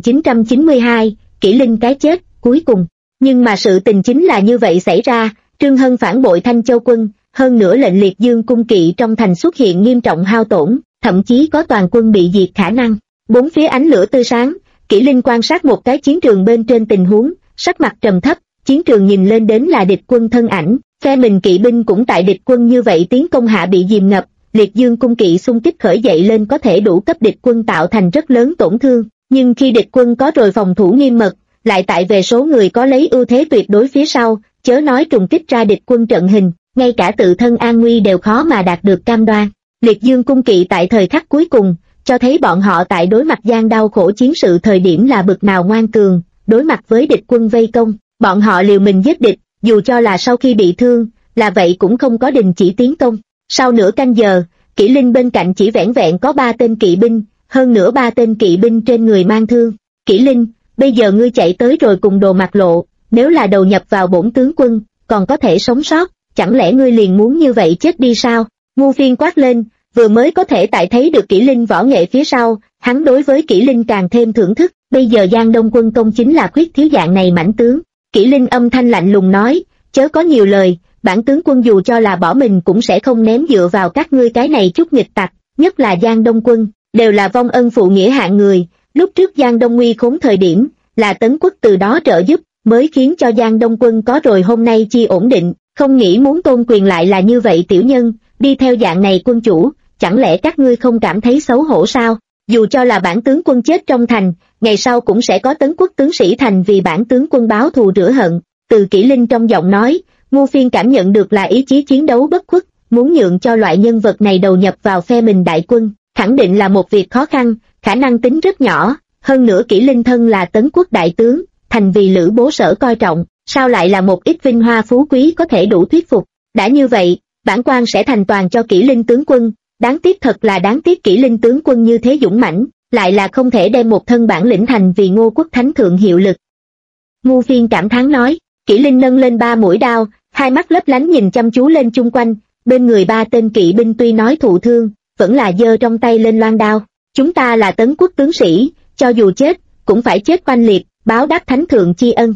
2992, Kỷ Linh cái chết, cuối cùng. Nhưng mà sự tình chính là như vậy xảy ra, Trương Hân phản bội Thanh Châu quân, hơn nữa lệnh Liệt Dương cung kỵ trong thành xuất hiện nghiêm trọng hao tổn, thậm chí có toàn quân bị diệt khả năng. Bốn phía ánh lửa tươi sáng, Kỷ Linh quan sát một cái chiến trường bên trên tình huống, sắc mặt trầm thấp, chiến trường nhìn lên đến là địch quân thân ảnh, phe mình kỵ binh cũng tại địch quân như vậy tiến công hạ bị dìm ngập, Liệt Dương cung kỵ xung kích khởi dậy lên có thể đủ cấp địch quân tạo thành rất lớn tổn thương, nhưng khi địch quân có rồi phòng thủ nghiêm mật, lại tại về số người có lấy ưu thế tuyệt đối phía sau, chớ nói trùng kích ra địch quân trận hình, ngay cả tự thân an nguy đều khó mà đạt được cam đoan. Liệt Dương cung kỵ tại thời khắc cuối cùng, cho thấy bọn họ tại đối mặt gian đau khổ chiến sự thời điểm là bực nào ngoan cường, đối mặt với địch quân vây công, bọn họ liều mình giết địch, dù cho là sau khi bị thương, là vậy cũng không có đình chỉ tiến công. Sau nửa canh giờ, Kỷ Linh bên cạnh chỉ vẻn vẹn có 3 tên kỵ binh, hơn nữa 3 tên kỵ binh trên người mang thương. Kỷ Linh, bây giờ ngươi chạy tới rồi cùng Đồ Mặc Lộ, nếu là đầu nhập vào bổn tướng quân, còn có thể sống sót, chẳng lẽ ngươi liền muốn như vậy chết đi sao? Ngu Phiên quát lên, vừa mới có thể tại thấy được Kỷ Linh võ nghệ phía sau, hắn đối với Kỷ Linh càng thêm thưởng thức, bây giờ Giang Đông quân công chính là khuyết thiếu dạng này mãnh tướng. Kỷ Linh âm thanh lạnh lùng nói, chớ có nhiều lời, bản tướng quân dù cho là bỏ mình cũng sẽ không ném dựa vào các ngươi cái này chút nghịch tặc, nhất là Giang Đông quân, đều là vong ân phụ nghĩa hạng người, lúc trước Giang Đông nguy khốn thời điểm, là Tấn quốc từ đó trợ giúp, mới khiến cho Giang Đông quân có rồi hôm nay chi ổn định, không nghĩ muốn tôn quyền lại là như vậy tiểu nhân, đi theo dạng này quân chủ, chẳng lẽ các ngươi không cảm thấy xấu hổ sao? Dù cho là bản tướng quân chết trong thành, ngày sau cũng sẽ có Tấn quốc tướng sĩ thành vì bản tướng quân báo thù rửa hận. Từ Kỷ Linh trong giọng nói, Ngu Phiên cảm nhận được là ý chí chiến đấu bất khuất, muốn nhượng cho loại nhân vật này đầu nhập vào phe mình đại quân, khẳng định là một việc khó khăn, khả năng tính rất nhỏ, hơn nữa Kỷ Linh thân là Tấn quốc đại tướng, thành vì Lữ Bố Sở coi trọng, sao lại là một ít vinh hoa phú quý có thể đủ thuyết phục. Đã như vậy, bản quan sẽ thành toàn cho Kỷ Linh tướng quân, đáng tiếc thật là đáng tiếc Kỷ Linh tướng quân như thế dũng mãnh, lại là không thể đem một thân bản lĩnh thành vì Ngô quốc thánh thượng hiệu lực. Ngu Phiên cảm thán nói, Kỷ Linh nâng lên 3 mũi đao, hai mắt lấp lánh nhìn chăm chú lên chung quanh, bên người 3 tên kỵ binh tuy nói thụ thương, vẫn là giơ trong tay lên loan đao. Chúng ta là Tấn quốc tướng sĩ, cho dù chết, cũng phải chết oanh liệt, báo đáp thánh thượng tri ân.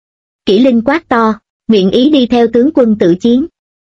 Kỷ Linh quát to, nguyện ý đi theo tướng quân tự chiến.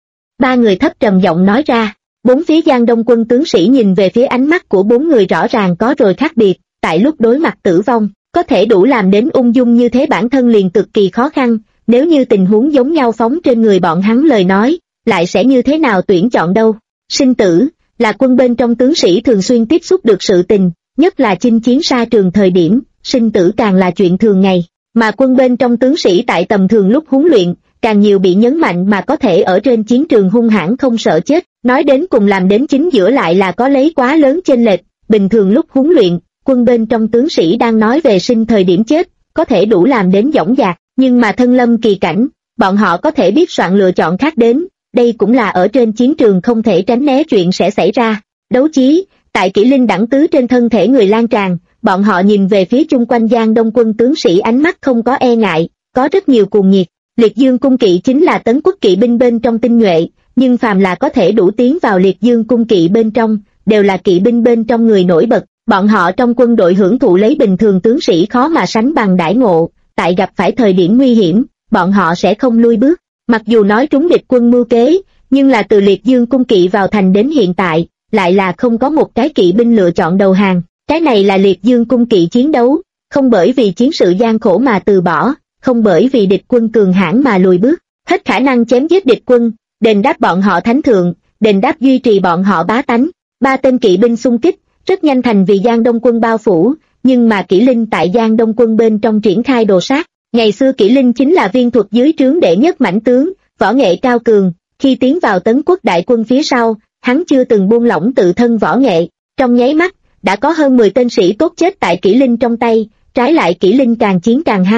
3 người thấp trầm giọng nói ra, bốn phía Giang Đông quân tướng sĩ nhìn về phía ánh mắt của 4 người rõ ràng có rồi khác biệt, tại lúc đối mặt tử vong, có thể đủ làm đến ung dung như thế bản thân liền cực kỳ khó khăn, nếu như tình huống giống nhau phóng trên người bọn hắn lời nói, lại sẽ như thế nào tuyển chọn đâu. Sinh tử, là quân bên trong tướng sĩ thường xuyên tiếp xúc được sự tình, nhất là chinh chiến xa trường thời điểm, sinh tử càng là chuyện thường ngày, mà quân bên trong tướng sĩ tại tầm thường lúc huấn luyện, càng nhiều bị nhấn mạnh mà có thể ở trên chiến trường hung hãn không sợ chết, nói đến cùng làm đến chính giữa lại là có lấy quá lớn chênh lệch, bình thường lúc huấn luyện, quân bên trong tướng sĩ đang nói về sinh thời điểm chết, có thể đủ làm đến dõng dạc, nhưng mà thân lâm kỳ cảnh, bọn họ có thể biết soạn lựa chọn khác đến, đây cũng là ở trên chiến trường không thể tránh né chuyện sẽ xảy ra. Đấu chí, tại Kỷ Linh đẳng tứ trên thân thể người lan tràn, bọn họ nhìn về phía chung quanh Giang Đông quân tướng sĩ ánh mắt không có e ngại, có rất nhiều cuồng nhiệt. Liệt Dương cung kỵ chính là Tấn quốc kỵ binh bên trong tinh nhuệ, nhưng phàm là có thể đủ tiến vào Liệt Dương cung kỵ bên trong, đều là kỵ binh bên trong người nổi bật, bọn họ trong quân đội hưởng thụ lấy bình thường tướng sĩ khó mà sánh bằng đãi ngộ, tại gặp phải thời điểm nguy hiểm, bọn họ sẽ không lui bước. Mặc dù nói trúng địch quân mưu kế, nhưng là từ Liệt Dương cung kỵ vào thành đến hiện tại, lại là không có một cái kỵ binh lựa chọn đầu hàng. Cái này là Liệt Dương cung kỵ chiến đấu, không bởi vì chiến sự gian khổ mà từ bỏ, không bởi vì địch quân cường hãn mà lùi bước, hết khả năng chém giết địch quân, đền đáp bọn họ thánh thượng, đền đáp duy trì bọn họ bá tánh. 3 tên kỵ binh xung kích, rất nhanh thành vì Giang Đông quân bao phủ, nhưng mà Kỷ Linh tại Giang Đông quân bên trong triển khai đồ sát. Ngày xưa Kỷ Linh chính là viên thuật dưới trướng đệ nhất mãnh tướng, võ nghệ cao cường, khi tiến vào Tấn quốc đại quân phía sau, hắn chưa từng buông lỏng tự thân võ nghệ, trong nháy mắt, đã có hơn 10 tên sĩ tốt chết tại Kỷ Linh trong tay, trái lại Kỷ Linh càng chiến càng hăng,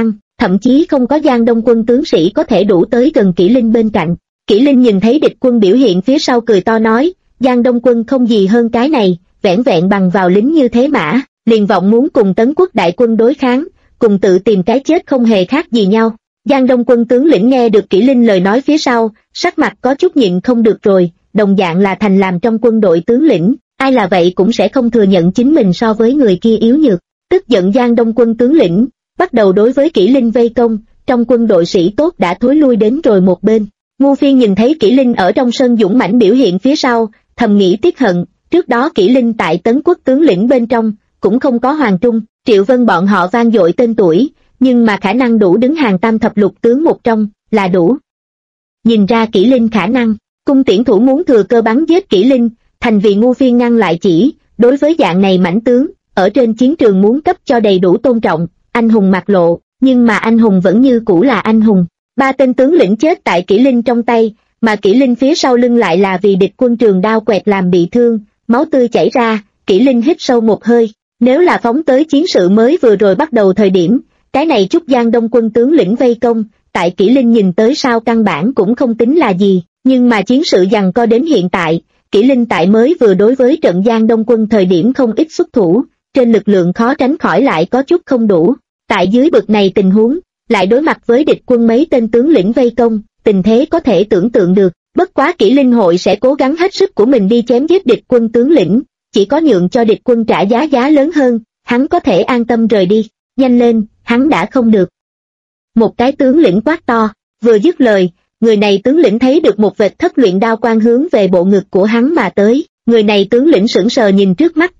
thậm chí không có Giang Đông quân tướng sĩ có thể đủ tới gần Kỷ Linh bên cạnh. Kỷ Linh nhìn thấy địch quân biểu hiện phía sau cười to nói, Giang Đông quân không gì hơn cái này, vẻn vẹn bằng vào lính như thế mã, liền vọng muốn cùng Tấn quốc đại quân đối kháng, cùng tự tìm cái chết không hề khác gì nhau. Giang Đông quân tướng lĩnh nghe được Kỷ Linh lời nói phía sau, sắc mặt có chút nhịn không được rồi, đồng dạng là thành làm trong quân đội tướng lĩnh, ai là vậy cũng sẽ không thừa nhận chính mình so với người kia yếu nhược. Tức giận Giang Đông quân tướng lĩnh, bắt đầu đối với Kỷ Linh vây công, trong quân đội sĩ tốt đã thối lui đến rồi một bên. Ngu Phiên nhìn thấy Kỷ Linh ở trong sân dũng mãnh biểu hiện phía sau, thầm nghĩ tiếc hận, trước đó Kỷ Linh tại Tấn quốc tướng lĩnh bên trong, cũng không có Hoàng Trung, Triệu Vân bọn họ vang dội tên tuổi, nhưng mà khả năng đủ đứng hàng tam thập lục tướng một trong, là đủ. Nhìn ra Kỷ Linh khả năng, cung tiễn thủ muốn thừa cơ bắn giết Kỷ Linh, thành vì Ngu Phiên ngăn lại chỉ, đối với dạng này mãnh tướng, ở trên chiến trường muốn cấp cho đầy đủ tôn trọng, anh hùng mặt lộ, nhưng mà anh hùng vẫn như cũ là anh hùng. 3 tên tướng lĩnh chết tại Kỷ Linh trong tay, mà Kỷ Linh phía sau lưng lại là vì địch quân trường đao quẹt làm bị thương, máu tươi chảy ra, Kỷ Linh hít sâu một hơi. Nếu là phóng tới chiến sự mới vừa rồi bắt đầu thời điểm, cái này chút Giang Đông quân tướng lĩnh vây công, tại Kỷ Linh nhìn tới sao căn bản cũng không tính là gì, nhưng mà chiến sự giằng co đến hiện tại, Kỷ Linh tại mới vừa đối với trận Giang Đông quân thời điểm không ít xuất thủ, trên lực lượng khó tránh khỏi lại có chút không đủ. Tại dưới bực này tình huống, lại đối mặt với địch quân mấy tên tướng lĩnh vây công, tình thế có thể tưởng tượng được, bất quá Kỷ Linh hội sẽ cố gắng hết sức của mình đi chém giết địch quân tướng lĩnh, chỉ có nhượng cho địch quân trả giá lớn hơn, hắn có thể an tâm rời đi, nhanh lên, hắn đã không được. Một cái tướng lĩnh quát to, vừa dứt lời, người này tướng lĩnh thấy được một vệt thất luyện đao quang hướng về bộ ngực của hắn mà tới, người này tướng lĩnh sững sờ nhìn trước mắt